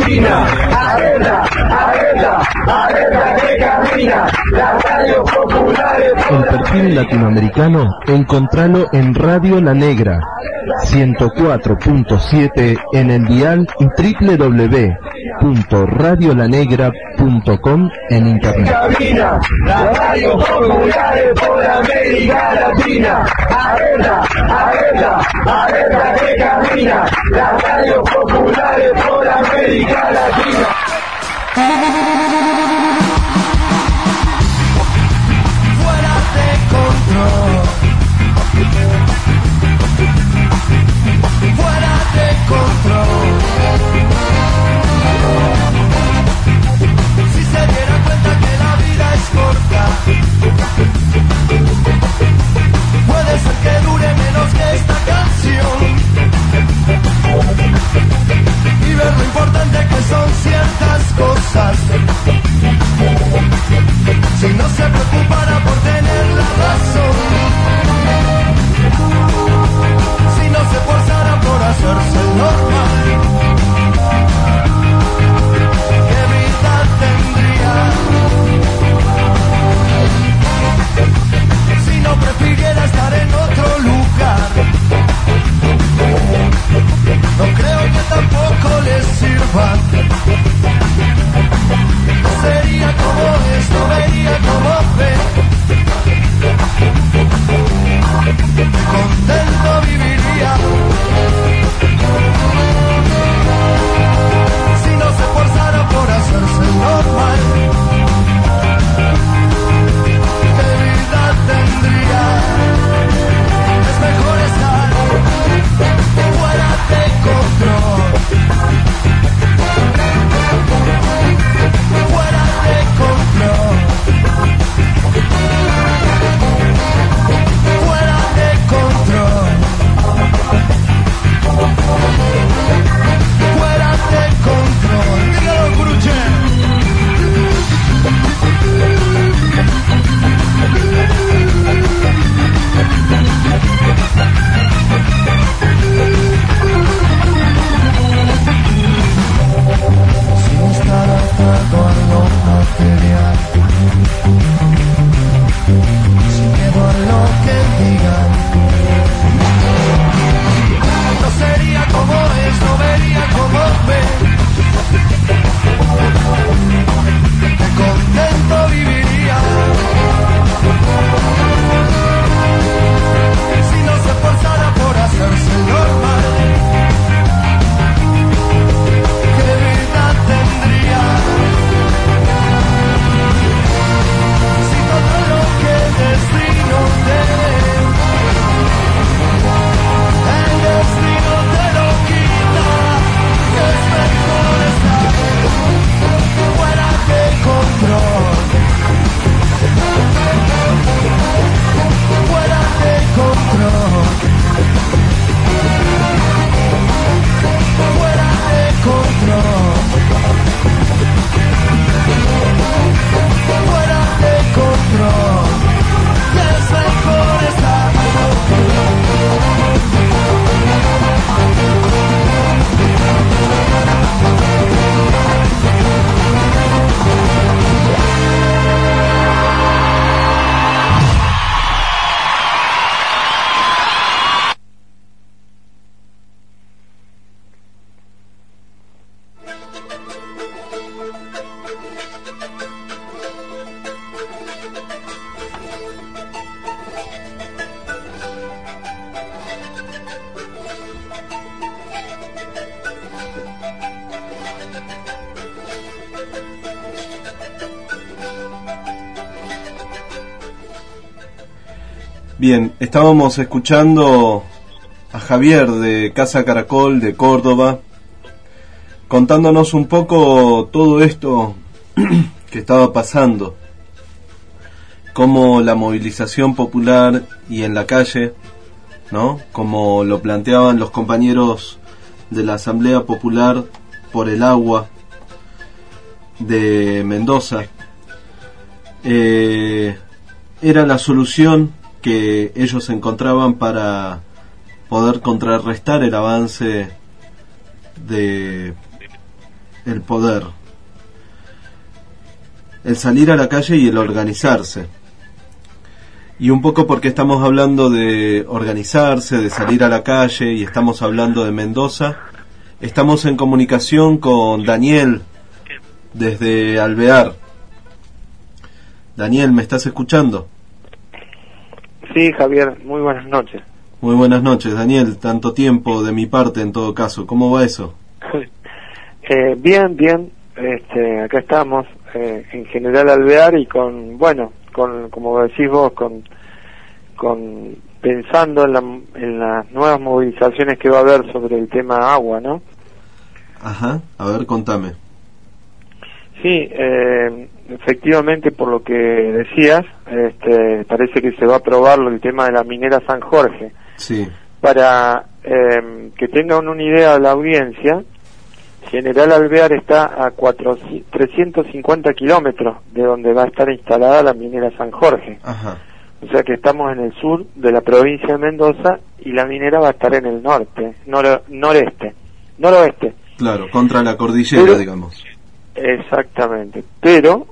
El perfil latinoamericano, encontralo en Radio La Negra, ciento cuatro punto siete en el dial y doble u doble u doble u punto radio la negra punto com en internet. Camina, la radio popular por América Latina. Alerta, alerta, alerta que camina, la radio popular por América Latina. Fuera de control. Fuera de control. Si se dieran cuenta que la vida es corta, puede ser que dure menos que esta canción, y ver lo importante que son ciertas cosas, si no se preocupara por tener la razón. Bien, estábamos escuchando a Javier de Casa Caracol de Córdoba, contándonos un poco todo esto que estaba pasando, cómo la movilización popular y en la calle, ¿no? Como lo planteaban los compañeros de la Asamblea Popular por el Agua de Mendoza, eh, era la solución que ellos encontraban para poder contrarrestar el avance de el poder, el salir a la calle y el organizarse. Y un poco porque estamos hablando de organizarse, de salir a la calle, y estamos hablando de Mendoza, estamos en comunicación con Daniel desde Alvear. Daniel, ¿me estás escuchando? Sí, Javier, muy buenas noches. Muy buenas noches, Daniel, tanto tiempo de mi parte en todo caso, ¿cómo va eso? eh, bien, bien, este, acá estamos, eh, en General Alvear y con, bueno, con, como decís vos, con, con pensando en, la, en las nuevas movilizaciones que va a haber sobre el tema agua, ¿no? Ajá, a ver, contame. Sí, eh, efectivamente, por lo que decías, este, parece que se va a aprobar el tema de la minera San Jorge. Sí. Para eh, que tengan una idea de la audiencia, General Alvear está a cuatrocientos, trescientos cincuenta kilómetros de donde va a estar instalada la minera San Jorge. Ajá. O sea que estamos en el sur de la provincia de Mendoza y la minera va a estar en el norte, nor noreste, noroeste. Claro, contra la cordillera, Pero, digamos. Exactamente, pero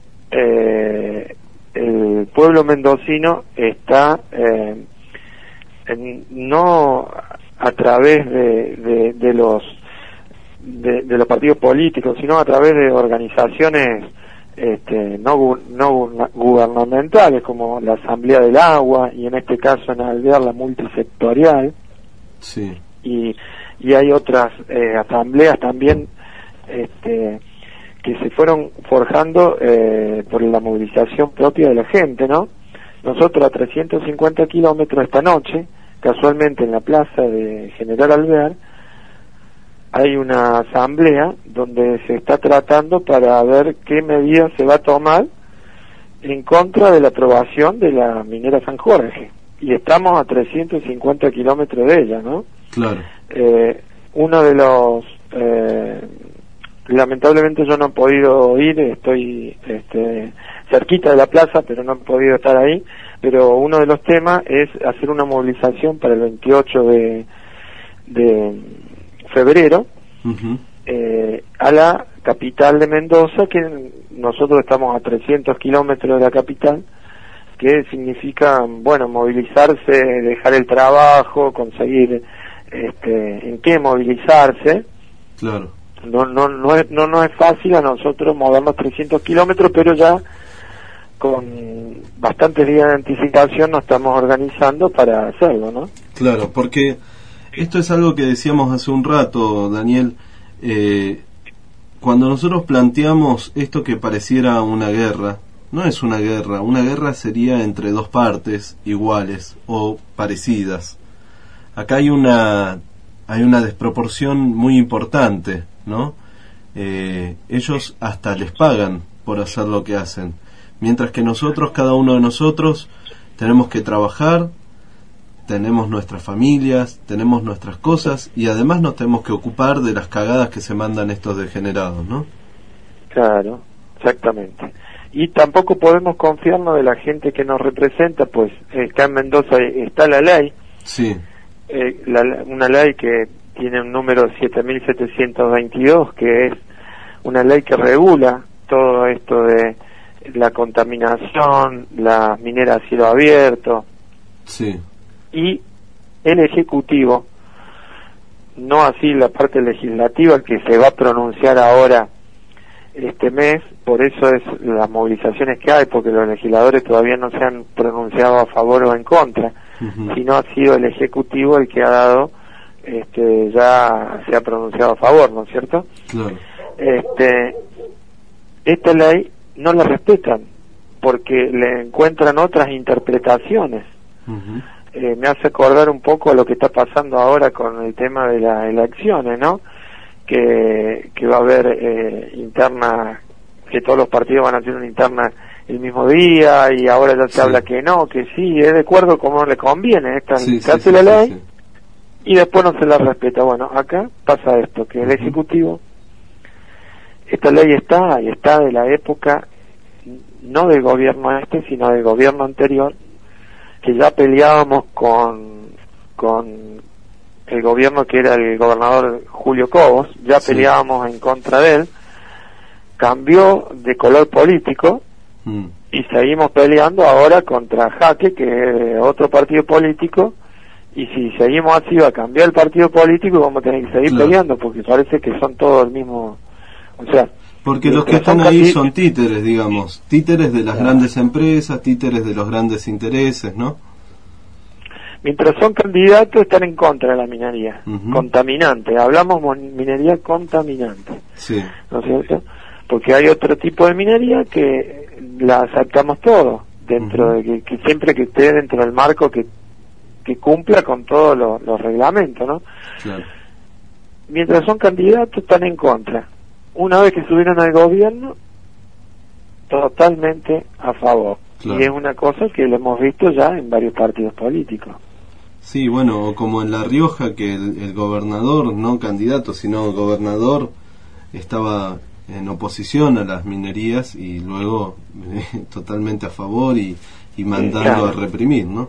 eh, el pueblo mendocino está eh, en, no a través de, de, de los de, de los partidos políticos, sino a través de organizaciones este, no, no gubernamentales como la Asamblea del Agua y en este caso en Alvear la multisectorial. Sí. Y, y hay otras eh, asambleas también este, que se fueron forjando eh, por la movilización propia de la gente, ¿no? Nosotros a trescientos cincuenta kilómetros esta noche, casualmente en la plaza de General Alvear, hay una asamblea donde se está tratando para ver qué medidas se va a tomar en contra de la aprobación de la minera San Jorge. Y estamos a trescientos cincuenta kilómetros de ella, ¿no? Claro. Eh, uno de los... Eh, lamentablemente yo no he podido ir, estoy este, cerquita de la plaza, pero no he podido estar ahí, pero uno de los temas es hacer una movilización para el veintiocho de, de febrero, uh-huh. eh, a la capital de Mendoza, que nosotros estamos a trescientos kilómetros de la capital, que significa, bueno, movilizarse, dejar el trabajo, conseguir este, en qué movilizarse. Claro. No, no, no es, no, no es fácil a nosotros movernos trescientos kilómetros, pero ya con bastantes días de anticipación nos estamos organizando para hacerlo, ¿no? Claro, porque esto es algo que decíamos hace un rato, Daniel. Eh, cuando nosotros planteamos esto que pareciera una guerra, no es una guerra. Una guerra sería entre dos partes iguales o parecidas. Acá hay una hay una desproporción muy importante, ¿no? Eh, ellos hasta les pagan por hacer lo que hacen, mientras que nosotros, cada uno de nosotros, tenemos que trabajar, tenemos nuestras familias, tenemos nuestras cosas y además nos tenemos que ocupar de las cagadas que se mandan estos degenerados, ¿no? Claro, exactamente. Y tampoco podemos confiarnos de la gente que nos representa, pues eh, acá en Mendoza está la ley, sí. eh, la, una ley que tiene un número siete mil setecientos veintidós, que es una ley que regula todo esto de la contaminación, las mineras a cielo abierto. Sí. Y el Ejecutivo, no así la parte legislativa que se va a pronunciar ahora este mes, por eso es las movilizaciones que hay, porque los legisladores todavía no se han pronunciado a favor o en contra, uh-huh. sino ha sido el Ejecutivo el que ha dado, este, ya se ha pronunciado a favor, ¿no es cierto? Claro. Este, esta ley no la respetan, porque le encuentran otras interpretaciones. Uh-huh. eh, me hace acordar un poco a lo que está pasando ahora con el tema de las elecciones, ¿no? Que, que va a haber eh, interna, que todos los partidos van a hacer una interna el mismo día, y ahora ya se sí. habla que no, que sí, es de acuerdo como le conviene, esta sí, se hace sí, la sí, ley sí, sí. y después no se la respeta. Bueno, acá pasa esto, que el Ejecutivo, esta ley está, y está de la época, no del gobierno este, sino del gobierno anterior, que ya peleábamos con, con el gobierno que era el gobernador Julio Cobos, ya sí. peleábamos en contra de él, cambió de color político, mm. y seguimos peleando ahora contra Jaque, que es otro partido político, y si seguimos así va a cambiar el partido político y vamos a tener que seguir claro. peleando, porque parece que son todos el mismo, o sea... Porque los que están ahí son títeres, digamos, títeres de las claro. grandes empresas, títeres de los grandes intereses, ¿no? Mientras son candidatos están en contra de la minería, uh-huh. contaminante, hablamos minería contaminante, sí. ¿no es cierto? Porque hay otro tipo de minería que la aceptamos todo, dentro uh-huh. de que, que siempre que esté dentro del marco que, que cumpla con todos los, los reglamentos, ¿no? Claro. Mientras son candidatos están en contra. Una vez que subieron al gobierno, totalmente a favor. Claro. Y es una cosa que lo hemos visto ya en varios partidos políticos. Sí, bueno, como en La Rioja, que el, el gobernador, no candidato, sino gobernador, estaba en oposición a las minerías y luego eh, totalmente a favor y, y mandando claro. a reprimir, ¿no?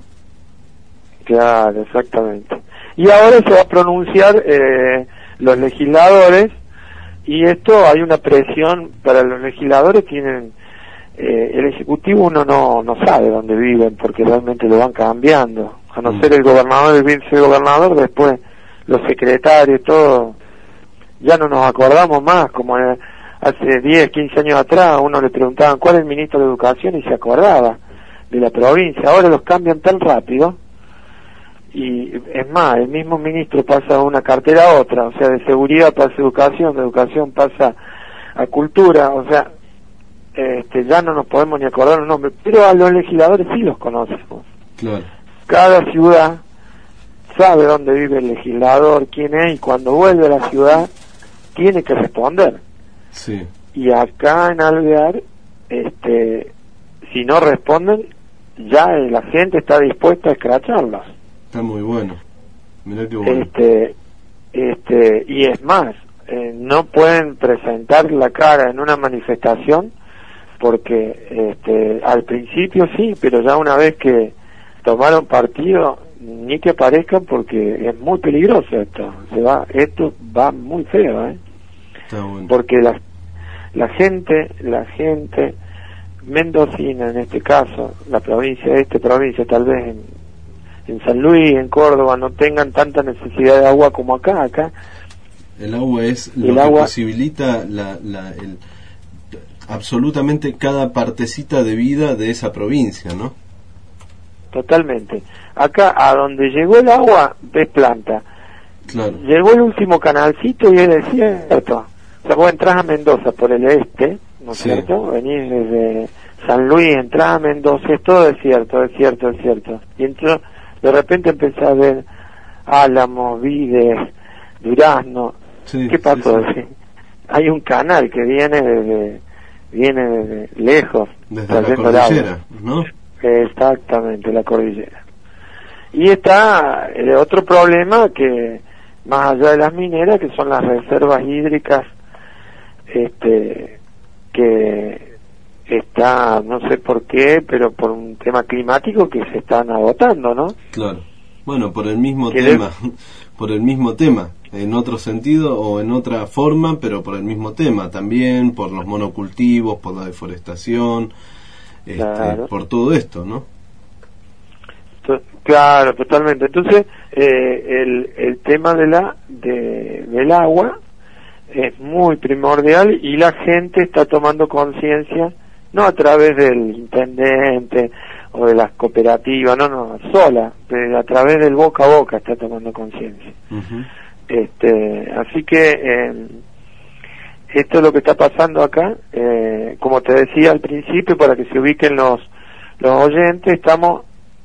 Claro, exactamente. Y ahora se va a pronunciar eh, los legisladores, y esto hay una presión para los legisladores. Tienen eh, el Ejecutivo, uno no no sabe dónde viven porque realmente lo van cambiando, a no mm. ser el gobernador, el vicegobernador, después los secretarios, todo, ya no nos acordamos más, como eh, hace diez, quince años atrás a uno le preguntaban cuál es el ministro de Educación y se acordaba de la provincia. Ahora los cambian tan rápido, y es más, el mismo ministro pasa de una cartera a otra, o sea, de seguridad pasa a educación, de educación pasa a cultura, o sea, este, ya no nos podemos ni acordar los nombres, pero a los legisladores sí los conocemos. Claro. Cada ciudad sabe dónde vive el legislador, quién es, y cuando vuelve a la ciudad tiene que responder. Sí. Y acá en Alvear, este, si no responden, ya la gente está dispuesta a escracharlos. Está muy bueno. Mirá qué bueno. Este, este, y es más, eh, no pueden presentar la cara en una manifestación porque este, al principio sí, pero ya una vez que tomaron partido, ni que aparezcan porque es muy peligroso esto. Se va, esto va muy feo, ¿eh? Está bueno. Porque la, la gente, la gente mendocina en este caso, la provincia, esta provincia tal vez en en San Luis, en Córdoba, no tengan tanta necesidad de agua como acá. Acá el agua es lo el que agua, posibilita la, la, el, absolutamente cada partecita de vida de esa provincia, ¿no? Totalmente. Acá, a donde llegó el agua, ves planta. Claro. Llegó el último canalcito y es desierto. O sea, vos entras a Mendoza por el este, ¿no es sí. cierto? Venís desde San Luis, entras a Mendoza, es todo desierto, desierto, desierto. Y entró, de repente empecé a ver álamos, vides, durazno. Sí, ¿Qué pasó? Sí, sí. Hay un canal que viene desde, viene desde lejos. Desde la cordillera, ¿no? Exactamente, la cordillera. Y está el otro problema que, más allá de las mineras, que son las reservas hídricas, este, que está, no sé por qué, pero por un tema climático que se están agotando, ¿no? Claro. Bueno, por el mismo tema, le... por el mismo tema, en otro sentido o en otra forma, pero por el mismo tema también, por los monocultivos, por la deforestación, este, claro. por todo esto, ¿no? Claro, totalmente. Entonces, eh, el, el tema de la de, del agua es muy primordial y la gente está tomando conciencia, no a través del intendente o de las cooperativas, no, no, sola, pero a través del boca a boca está tomando conciencia. Uh-huh. Este, así que eh, esto es lo que está pasando acá. Eh, como te decía al principio, para que se ubiquen los los oyentes, estamos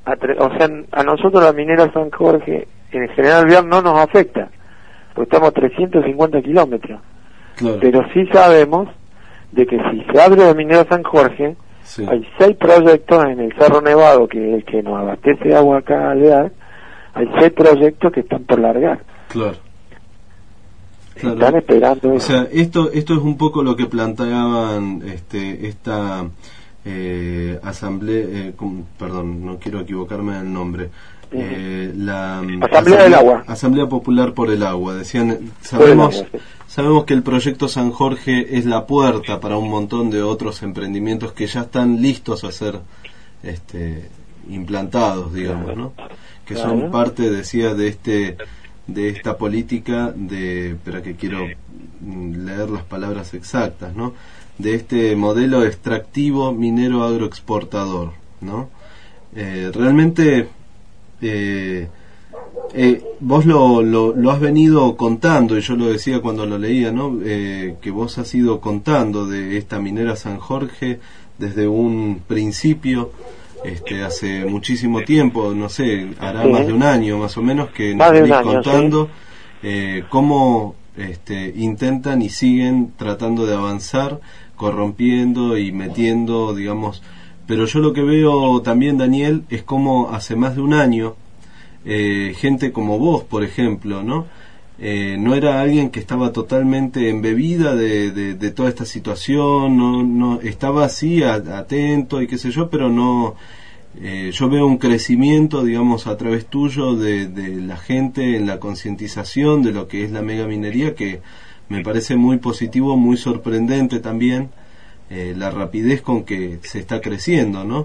a tre- o sea, a nosotros la minera San Jorge, en General Vial no nos afecta, porque estamos a trescientos cincuenta kilómetros. Claro. Pero sí sabemos de que si se abre la minera San Jorge, Sí. hay seis proyectos en el Cerro Nevado, que es el que nos abastece de agua acá a Alvear, hay seis proyectos que están por largar. Claro. Claro. Están esperando O eso. sea, esto esto es un poco lo que planteaban este esta eh, asamblea, eh, com- perdón, no quiero equivocarme en el nombre. Eh, la mm, Asamblea del Agua. Asamblea Popular por el Agua. Decían, sabemos agua, sí. sabemos que el proyecto San Jorge es la puerta para un montón de otros emprendimientos que ya están listos a ser este implantados, digamos, ¿no? Que son Claro. parte, decía, de este de esta política de, espera que quiero mm, leer las palabras exactas, ¿no? De este modelo extractivo minero agroexportador, ¿no? Eh, realmente eh, eh, vos lo, lo, lo has venido contando, y yo lo decía cuando lo leía, ¿no? Eh, que vos has ido contando de esta minera San Jorge desde un principio, este, hace muchísimo tiempo, no sé, hará Sí. más de un año más o menos que nos Más de un venís año, contando eh, cómo este, intentan y siguen tratando de avanzar, corrompiendo y metiendo, digamos. Pero yo lo que veo también, Daniel, es como hace más de un año eh, gente como vos, por ejemplo, ¿no? Eh, no era alguien que estaba totalmente embebida de, de, de toda esta situación, no, no estaba así a, atento y qué sé yo, pero no, eh, yo veo un crecimiento, digamos, a través tuyo de, de la gente en la concientización de lo que es la megaminería, que me parece muy positivo, muy sorprendente también, eh, la rapidez con que se está creciendo, ¿no?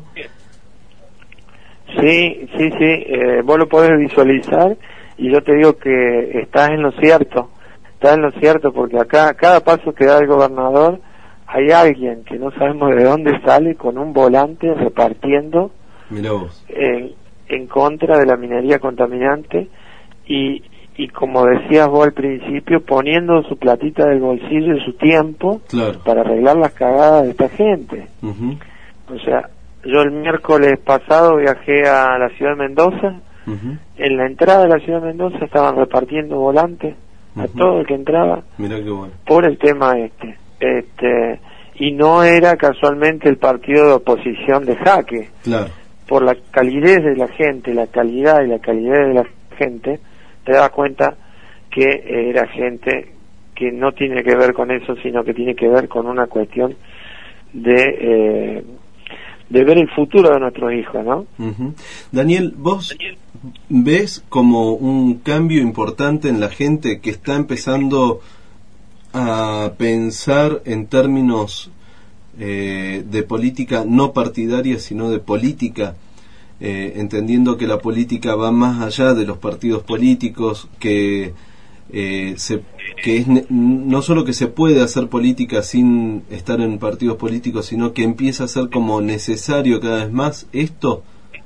Sí, sí, sí, eh, vos lo podés visualizar y yo te digo que estás en lo cierto, estás en lo cierto porque acá cada paso que da el gobernador hay alguien que no sabemos de dónde sale con un volante repartiendo Mirá vos. en, en contra de la minería contaminante y, y como decías vos al principio, poniendo su platita del bolsillo y su tiempo Claro. para arreglar las cagadas de esta gente. Uh-huh. O sea, yo el miércoles pasado viajé a la ciudad de Mendoza. Uh-huh. En la entrada de la ciudad de Mendoza estaban repartiendo volantes a Ujú. todo el que entraba Mirá qué bueno. por el tema este. Este, y no era casualmente el partido de oposición de Jaque, Claro. por la calidez de la gente, la calidad y la calidez de la gente, te das cuenta que era gente que no tiene que ver con eso, sino que tiene que ver con una cuestión de eh, de ver el futuro de nuestros hijos, ¿no? Uh-huh. Daniel, ¿vos ves como un cambio importante en la gente que está empezando a pensar en términos eh, de política no partidaria, sino de política, eh, entendiendo que la política va más allá de los partidos políticos, que eh, se, que es ne- no solo que se puede hacer política sin estar en partidos políticos, sino que empieza a ser como necesario cada vez más esto?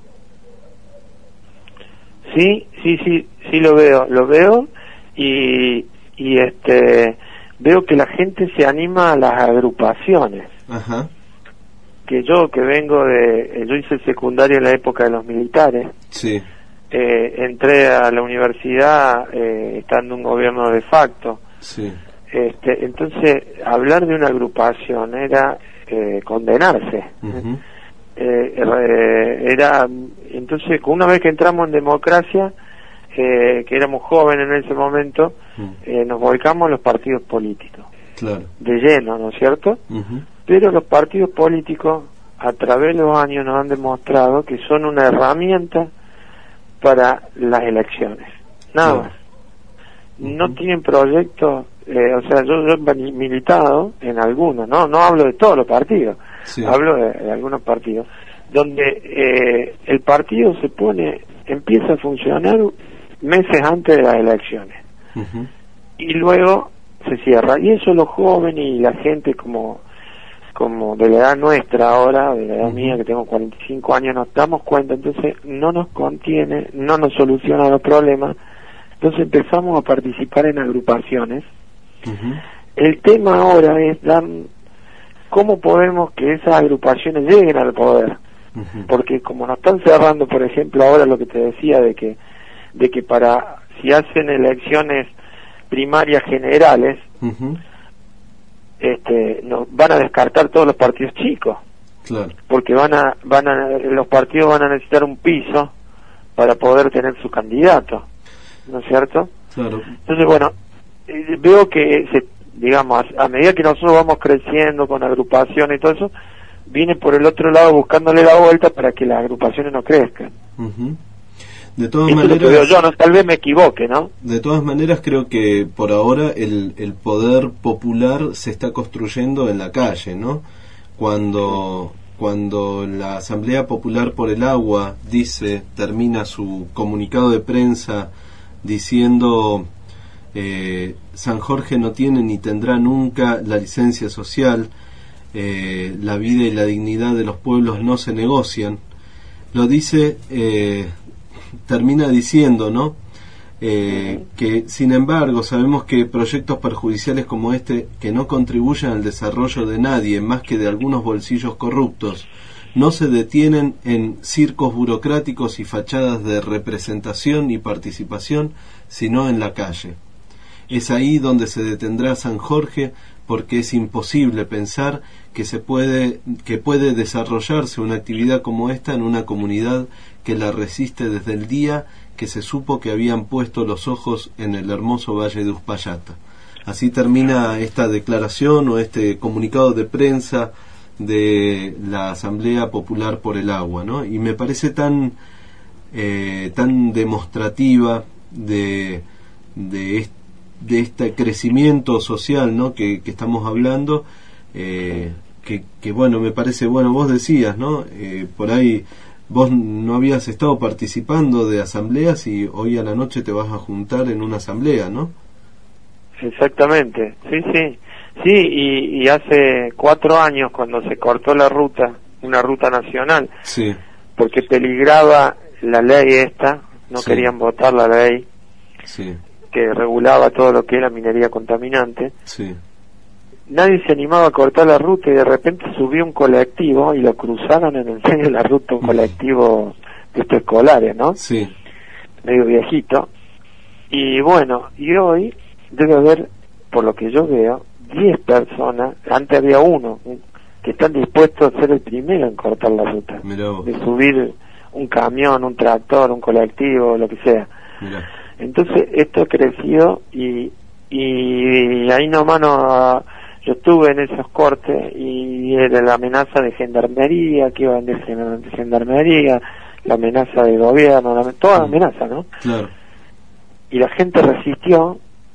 Sí, sí, sí, sí lo veo, lo veo y, y este veo que la gente se anima a las agrupaciones. Ajá. Que yo que vengo de, yo hice el secundario en la época de los militares, Sí. eh, entré a la universidad eh, estando en un gobierno de facto. Sí. Este, entonces hablar de una agrupación era eh, condenarse. Uh-huh. Eh, eh, era entonces una vez que entramos en democracia, eh, que éramos jóvenes en ese momento, Uh-huh. eh, nos volcamos a los partidos políticos Claro. de lleno, ¿no es cierto? Uh-huh. Pero los partidos políticos a través de los años nos han demostrado que son una herramienta para las elecciones, nada Claro. más. No tienen proyectos, eh, o sea, yo, yo he militado en algunos, no no hablo de todos los partidos, Sí. hablo de, de algunos partidos, donde eh, el partido se pone, empieza a funcionar meses antes de las elecciones Uh-huh. y luego se cierra, y eso los jóvenes y la gente como como de la edad nuestra ahora, de la edad Uh-huh. mía que tengo cuarenta y cinco años, nos damos cuenta, entonces no nos contiene, no nos soluciona los problemas, entonces empezamos a participar en agrupaciones. Uh-huh. El tema ahora es dar cómo podemos que esas agrupaciones lleguen al poder, Uh-huh. Porque como nos están cerrando, por ejemplo, ahora lo que te decía de que de que para si hacen elecciones primarias generales, uh-huh. este no, van a descartar todos los partidos chicos. Claro. Porque van a van a los partidos van a necesitar un piso para poder tener su candidato, ¿no es cierto? Claro. Entonces, bueno, eh, veo que se, digamos, a, a medida que nosotros vamos creciendo con agrupaciones y todo eso, viene por el otro lado buscándole la vuelta para que las agrupaciones no crezcan. Uh-huh. De todas Esto maneras, es lo que veo yo, no, tal vez me equivoque, ¿no? De todas maneras, creo que por ahora el, el poder popular se está construyendo en la calle, ¿no? Cuando cuando la Asamblea Popular por el Agua dice, termina su comunicado de prensa diciendo eh, San Jorge no tiene ni tendrá nunca la licencia social, eh, la vida y la dignidad de los pueblos no se negocian, lo dice, eh, termina diciendo, ¿no? Eh, que sin embargo sabemos que proyectos perjudiciales como este, que no contribuyen al desarrollo de nadie más que de algunos bolsillos corruptos, no se detienen en circos burocráticos y fachadas de representación y participación, sino en la calle. Es ahí donde se detendrá San Jorge, porque es imposible pensar que se puede que puede desarrollarse una actividad como esta en una comunidad que la resiste desde el día que se supo que habían puesto los ojos en el hermoso valle de Uspallata. Así termina esta declaración o este comunicado de prensa de la Asamblea Popular por el Agua, ¿no? Y me parece tan eh, tan demostrativa de de, est de este crecimiento social, ¿no? que, que estamos hablando, eh, que, que bueno, me parece, bueno, vos decías, ¿no? Eh, por ahí vos no habías estado participando de asambleas y hoy a la noche te vas a juntar en una asamblea, ¿no? Exactamente, sí, sí, sí, y, y hace cuatro años cuando se cortó la ruta, una ruta nacional, sí, porque peligraba la ley esta, no sí. querían votar la ley, sí, que regulaba todo lo que era minería contaminante, sí. Nadie se animaba a cortar la ruta y de repente subió un colectivo y lo cruzaron en el medio de la ruta, un colectivo de estos escolares, ¿no? Sí. Medio viejito. Y bueno, y hoy debe haber, por lo que yo veo, diez personas, antes había uno, que están dispuestos a ser el primero en cortar la ruta. Mirá vos. De subir un camión, un tractor, un colectivo, lo que sea. Mirá. Entonces esto creció y, y ahí nomás no... Yo estuve en esos cortes y era la amenaza de gendarmería, que iba a venir gendarmería, la amenaza de gobierno, la, toda la amenaza, ¿no? Claro. Y la gente resistió,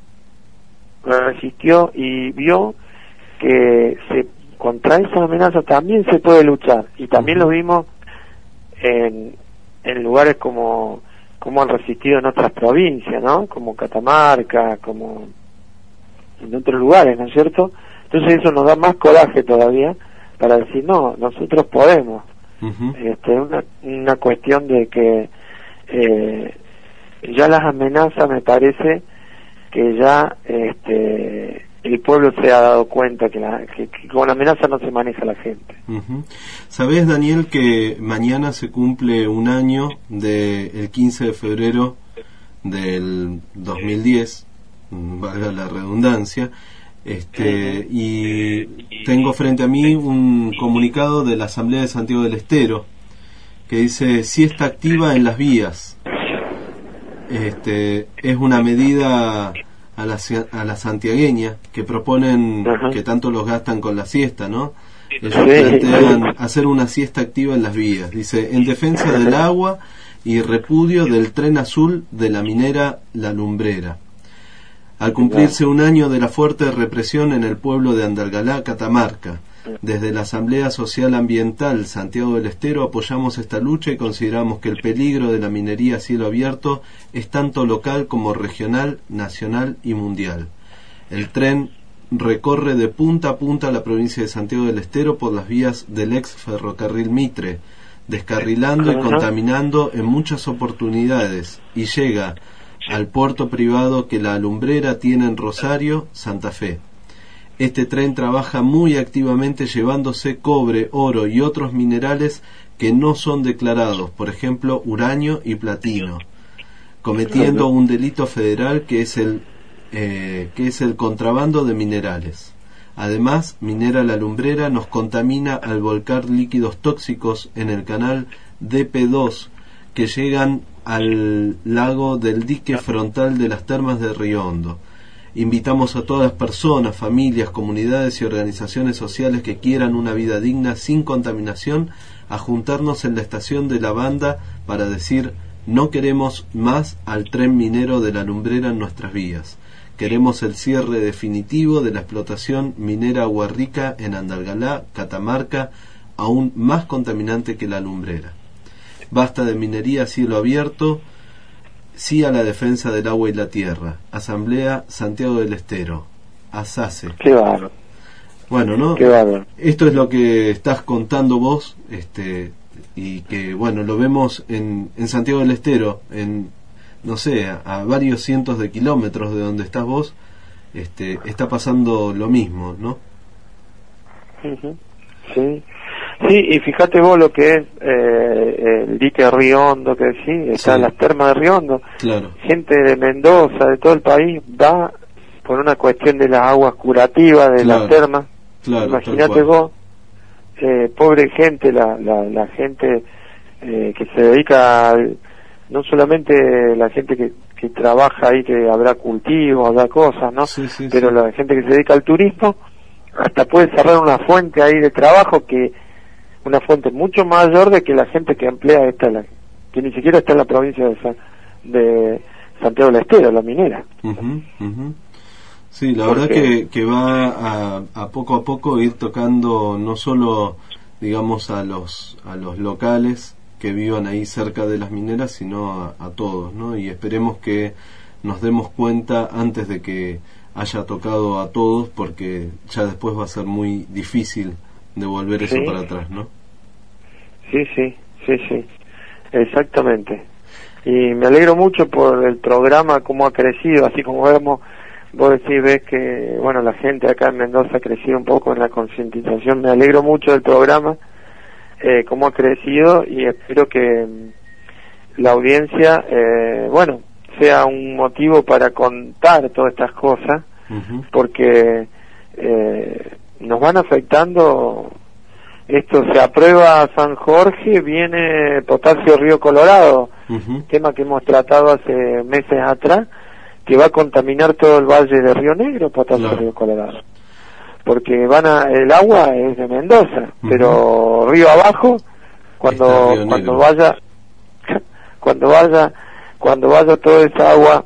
resistió y vio que se contra esa amenaza también se puede luchar. Y también lo vimos en, en lugares como, como han resistido en otras provincias, ¿no? Como Catamarca, como en otros lugares, ¿no es cierto? Entonces eso nos da más coraje todavía para decir, no, nosotros podemos. Uh-huh. Este, una, una cuestión de que eh, ya las amenazas, me parece que ya este, el pueblo se ha dado cuenta que, la, que, que con amenaza no se maneja la gente. Uh-huh. ¿Sabés, Daniel, que mañana se cumple un año del quince de febrero del dos mil diez, valga la redundancia? Este, y tengo frente a mí un comunicado de la Asamblea de Santiago del Estero que dice: siesta activa en las vías. Este, es una medida a la, a la santiagueña que proponen, uh-huh, que tanto los gastan con la siesta, ¿no? Ellos plantean hacer una siesta activa en las vías. Dice: en defensa del agua y repudio del tren azul de la minera La Lumbrera. Al cumplirse un año de la fuerte represión en el pueblo de Andalgalá, Catamarca, desde la Asamblea Social Ambiental Santiago del Estero apoyamos esta lucha y consideramos que el peligro de la minería a cielo abierto es tanto local como regional, nacional y mundial. El tren recorre de punta a punta la provincia de Santiago del Estero por las vías del ex ferrocarril Mitre, descarrilando y contaminando en muchas oportunidades, y llega al puerto privado que La Lumbrera tiene en Rosario, Santa Fe. Este tren trabaja muy activamente llevándose cobre, oro y otros minerales que no son declarados, por ejemplo, uranio y platino, cometiendo un delito federal que es el eh, que es el contrabando de minerales. Además, Minera La Lumbrera nos contamina al volcar líquidos tóxicos en el canal D P dos que llegan al lago del dique frontal de las termas de Río Hondo. Invitamos a todas las personas, familias, comunidades y organizaciones sociales que quieran una vida digna sin contaminación a juntarnos en la estación de la banda para decir: no queremos más al tren minero de La Lumbrera en nuestras vías. Queremos el cierre definitivo de la explotación minera Aguarrica en Andalgalá, Catamarca, aún más contaminante que La Lumbrera. Basta de minería a cielo abierto, sí a la defensa del agua y la tierra. Asamblea Santiago del Estero, ASACE. Qué bárbaro. Bueno, ¿no? Qué bárbaro. Esto es lo que estás contando vos, este, y que, bueno, lo vemos en, en Santiago del Estero, en, no sé, a, a varios cientos de kilómetros de donde estás vos, este, está pasando lo mismo, ¿no? Uh-huh. Sí. Sí, y fíjate vos lo que es eh, el dique Río Hondo, que sí, está Sí. en las termas de Río Hondo. Claro. Gente de Mendoza, de todo el país, va por una cuestión de las aguas curativas de Claro. las termas. Claro, Imagínate tal cual. vos, eh, pobre gente, la, la, la gente eh, que se dedica, al, no solamente la gente que, que trabaja ahí, que habrá cultivos, habrá cosas, ¿no? Sí, sí, Pero sí. la gente que se dedica al turismo, hasta puede cerrar una fuente ahí de trabajo, que una fuente mucho mayor de que la gente que emplea esta, la, que ni siquiera está en la provincia de, San, de Santiago del Estero, la minera. Ujú, ujú. Sí, la Porque- verdad que, que va a, a poco a poco ir tocando no solo, digamos, a los a los locales que vivan ahí cerca de las mineras, sino a, a todos, ¿no? Y esperemos que nos demos cuenta antes de que haya tocado a todos, porque ya después va a ser muy difícil devolver eso Sí. para atrás, ¿no? Sí, sí, sí, sí, exactamente. Y me alegro mucho por el programa, cómo ha crecido, así como vemos, vos decís, ves que, bueno, la gente acá en Mendoza ha crecido un poco en la concientización. Me alegro mucho del programa, eh, cómo ha crecido, y espero que mm, la audiencia, eh, bueno, sea un motivo para contar todas estas cosas, Ujú. porque eh, nos van afectando. Esto se aprueba San Jorge, viene Potasio Río Colorado, Ujú. tema que hemos tratado hace meses atrás, que va a contaminar todo el valle de Río Negro, Potasio Claro. Río Colorado, porque van a, el agua es de Mendoza, Ujú. pero río abajo, Está cuando Río cuando Negro. vaya cuando vaya cuando vaya toda esa agua,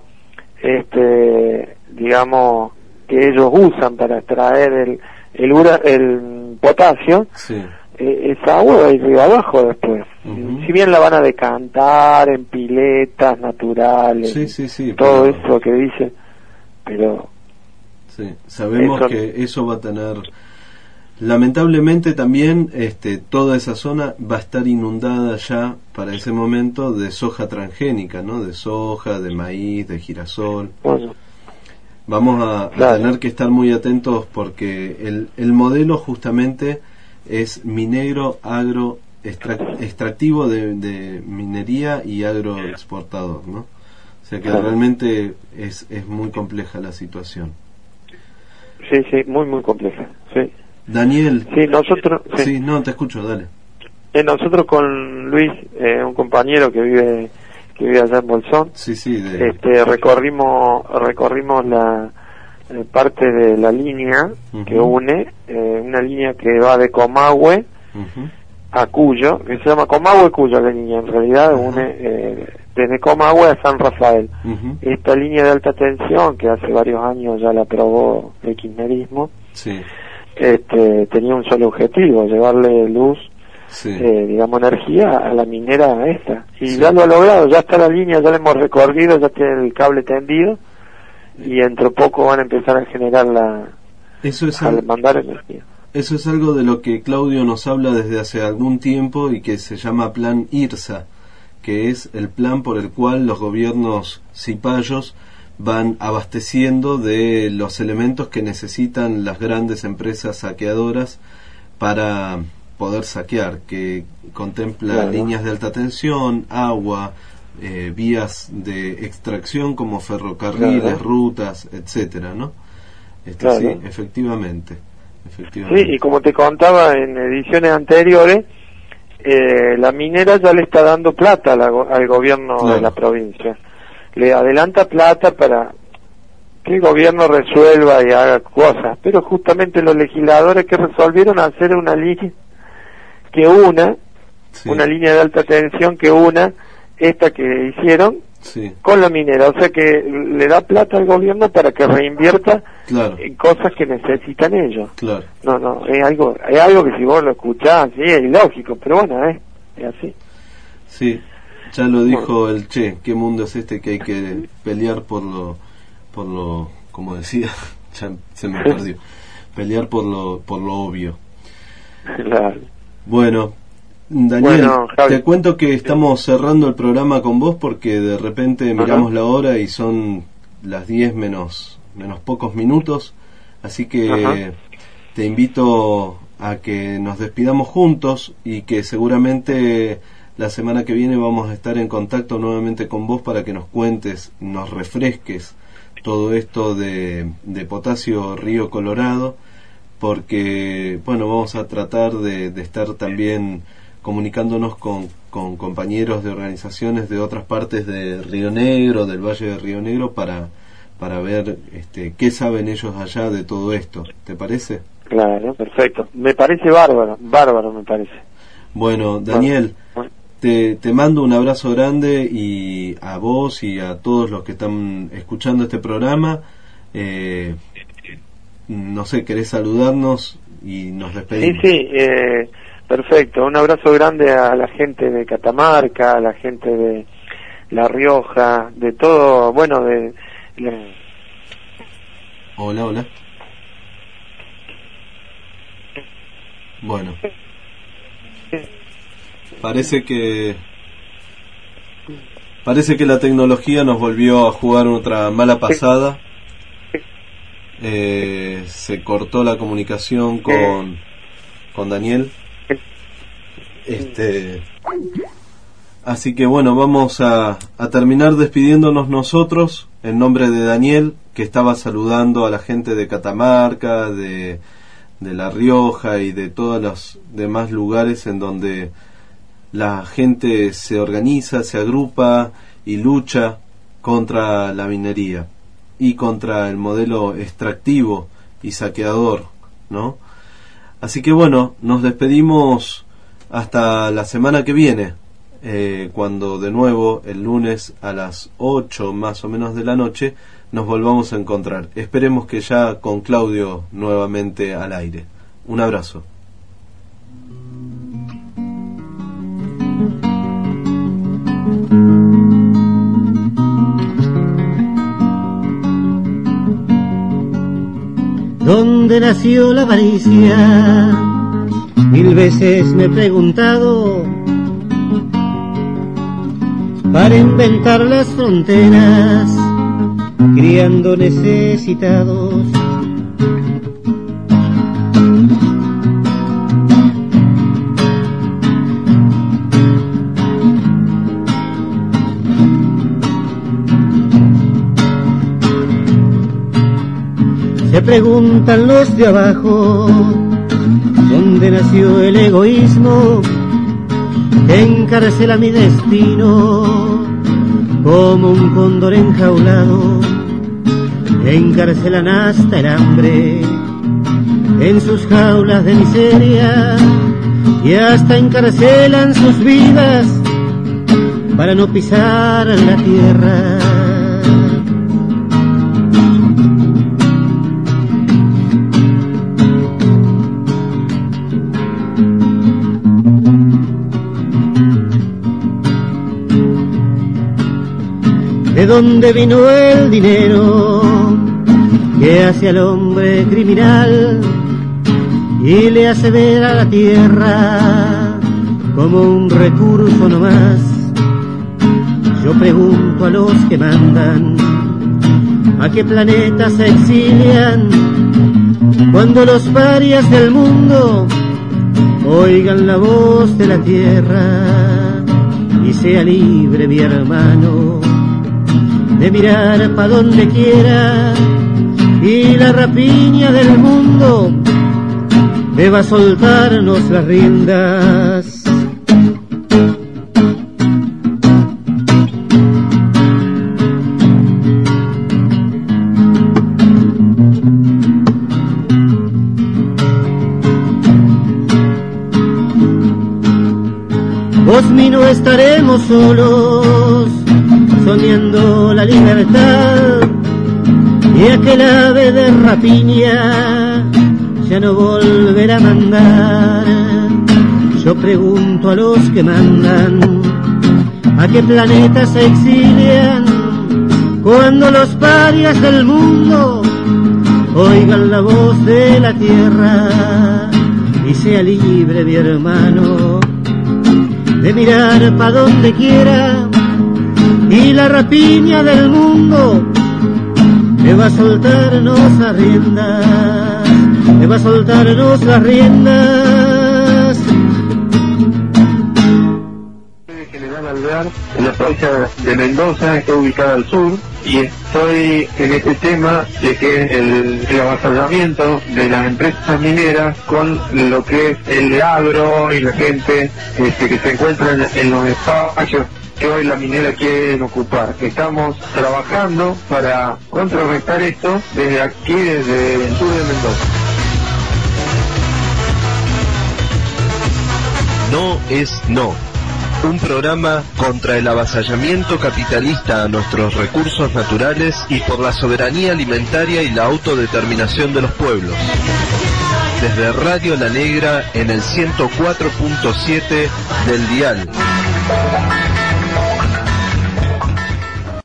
este, digamos, que ellos usan para extraer el el, ura, el potasio, Sí. eh, esa agua va a ir río abajo después. Ujú. Si bien la van a decantar en piletas naturales, Sí, sí, sí, todo pero- eso que dicen, pero Sí, sabemos Eso- que eso va a tener, lamentablemente también, este, toda esa zona va a estar inundada ya para ese momento de soja transgénica, ¿no? De soja, de maíz, de girasol. bueno, Vamos a, a Claro. tener que estar muy atentos porque el, el modelo justamente es minegro, agro, extrac- extractivo de, de minería y agroexportador, ¿no? O sea que Claro. realmente es, es muy compleja la situación. sí, sí, muy, muy compleja, sí. Daniel, Sí, nosotros, sí. sí, no, te escucho, dale. Eh, nosotros con Luis, eh, un compañero que vive que vive allá en Bolsón, Sí, sí, de, este, recorrimos recorrimos la eh, parte de la línea Ujú. que une, eh, una línea que va de Comahue Ujú. a Cuyo, que se llama Comahue Cuyo la línea, en realidad Ajá. une eh, desde Comahue a San Rafael. Ujú. Esta línea de alta tensión, que hace varios años ya la aprobó el kirchnerismo, Sí, este, tenía un solo objetivo, llevarle luz, sí, eh, digamos, energía a la minera esta. Y Sí. ya lo ha logrado, ya está la línea, ya la hemos recorrido, ya tiene el cable tendido, y dentro poco van a empezar a generar la, eso es a al- mandar energía. Eso es algo de lo que Claudio nos habla desde hace algún tiempo y que se llama Plan IRSA, que es el plan por el cual los gobiernos cipayos van abasteciendo de los elementos que necesitan las grandes empresas saqueadoras para, poder saquear, que contempla Claro. líneas de alta tensión, agua, eh, vías de extracción como ferrocarriles, Claro. rutas, etcétera, ¿no? Este, Claro. Sí, efectivamente, efectivamente. Sí, y como te contaba en ediciones anteriores, eh, la minera ya le está dando plata a la go- al gobierno Claro. de la provincia. Le adelanta plata para que el gobierno resuelva y haga cosas, pero justamente los legisladores que resolvieron hacer una línea que una, Sí, una línea de alta tensión que una, esta que hicieron sí, con la minera, o sea que le da plata al gobierno para que reinvierta claro, en cosas que necesitan ellos. claro. No, no, es algo, es algo que si vos lo escuchás, sí, es ilógico, pero bueno, es, es así. Sí, ya lo dijo el Che, ¿qué mundo es este que hay que pelear por lo, por lo, como decía, ya se me perdió, pelear por lo, por lo obvio? Claro. Bueno, Daniel, Bueno, Javi. te cuento que estamos cerrando el programa con vos porque de repente miramos la hora y son las diez menos, menos pocos minutos, así que Ajá. te invito a que nos despidamos juntos y que seguramente la semana que viene vamos a estar en contacto nuevamente con vos para que nos cuentes, nos refresques todo esto de, de Potasio Río Colorado, porque bueno, vamos a tratar de, de estar también comunicándonos con, con compañeros de organizaciones de otras partes de Río Negro, del Valle de Río Negro, para, para ver este, qué saben ellos allá de todo esto. ¿Te parece? Claro, perfecto. Me parece bárbaro, bárbaro me parece. Bueno, Daniel, Bueno, te, te mando un abrazo grande y a vos y a todos los que están escuchando este programa. Eh, no sé, ¿querés saludarnos y nos sí, despedimos? sí, eh, perfecto. Un abrazo grande a la gente de Catamarca, a la gente de La Rioja, de todo, bueno, de... de- Hola, hola. Bueno. Parece que... Parece que la tecnología nos volvió a jugar otra mala pasada. Eh, se cortó la comunicación con, con Daniel. Este... Así que bueno, vamos a, a terminar despidiéndonos nosotros en nombre de Daniel, que estaba saludando a la gente de Catamarca, de, de La Rioja y de todos los demás lugares en donde la gente se organiza, se agrupa y lucha contra la minería y contra el modelo extractivo y saqueador, ¿no? Así que bueno, nos despedimos hasta la semana que viene. Eh, cuando de nuevo el lunes a las ocho más o menos de la noche nos volvamos a encontrar. Esperemos que ya con Claudio nuevamente al aire. Un abrazo. ¿Dónde nació la avaricia? Mil veces me he preguntado, para inventar las fronteras, criando necesitados. Se preguntan los de abajo, ¿dónde nació el egoísmo que encarcela mi destino? Como un cóndor enjaulado, encarcelan hasta el hambre en sus jaulas de miseria, y hasta encarcelan sus vidas para no pisar la tierra. ¿De dónde vino el dinero que hace al hombre criminal y le hace ver a la tierra como un recurso no más? Yo pregunto a los que mandan, ¿a qué planeta se exilian cuando los parias del mundo oigan la voz de la tierra y sea libre mi hermano de mirar pa' donde quiera y la rapiña del mundo deba soltarnos las riendas. Vos y no estaremos solos, soñando la libertad, y aquel ave de rapiña ya no volverá a mandar. Yo pregunto a los que mandan, ¿a qué planeta se exilian? Cuando los parias del mundo oigan la voz de la tierra y sea libre mi hermano de mirar pa' donde quiera y la rapiña del mundo me va a soltarnos las riendas, me va a soltarnos las riendas. General Alvear, en la provincia de Mendoza, está ubicada al sur, y estoy en este tema de que el, el avasallamiento de las empresas mineras con lo que es el agro y la gente este, que se encuentra en, en los espacios que hoy la minera quiere ocupar. Estamos trabajando para contrarrestar esto desde aquí, desde el sur de Mendoza. No es no. Un programa contra el avasallamiento capitalista a nuestros recursos naturales y por la soberanía alimentaria y la autodeterminación de los pueblos. Desde Radio La Negra en el ciento cuatro punto siete del dial.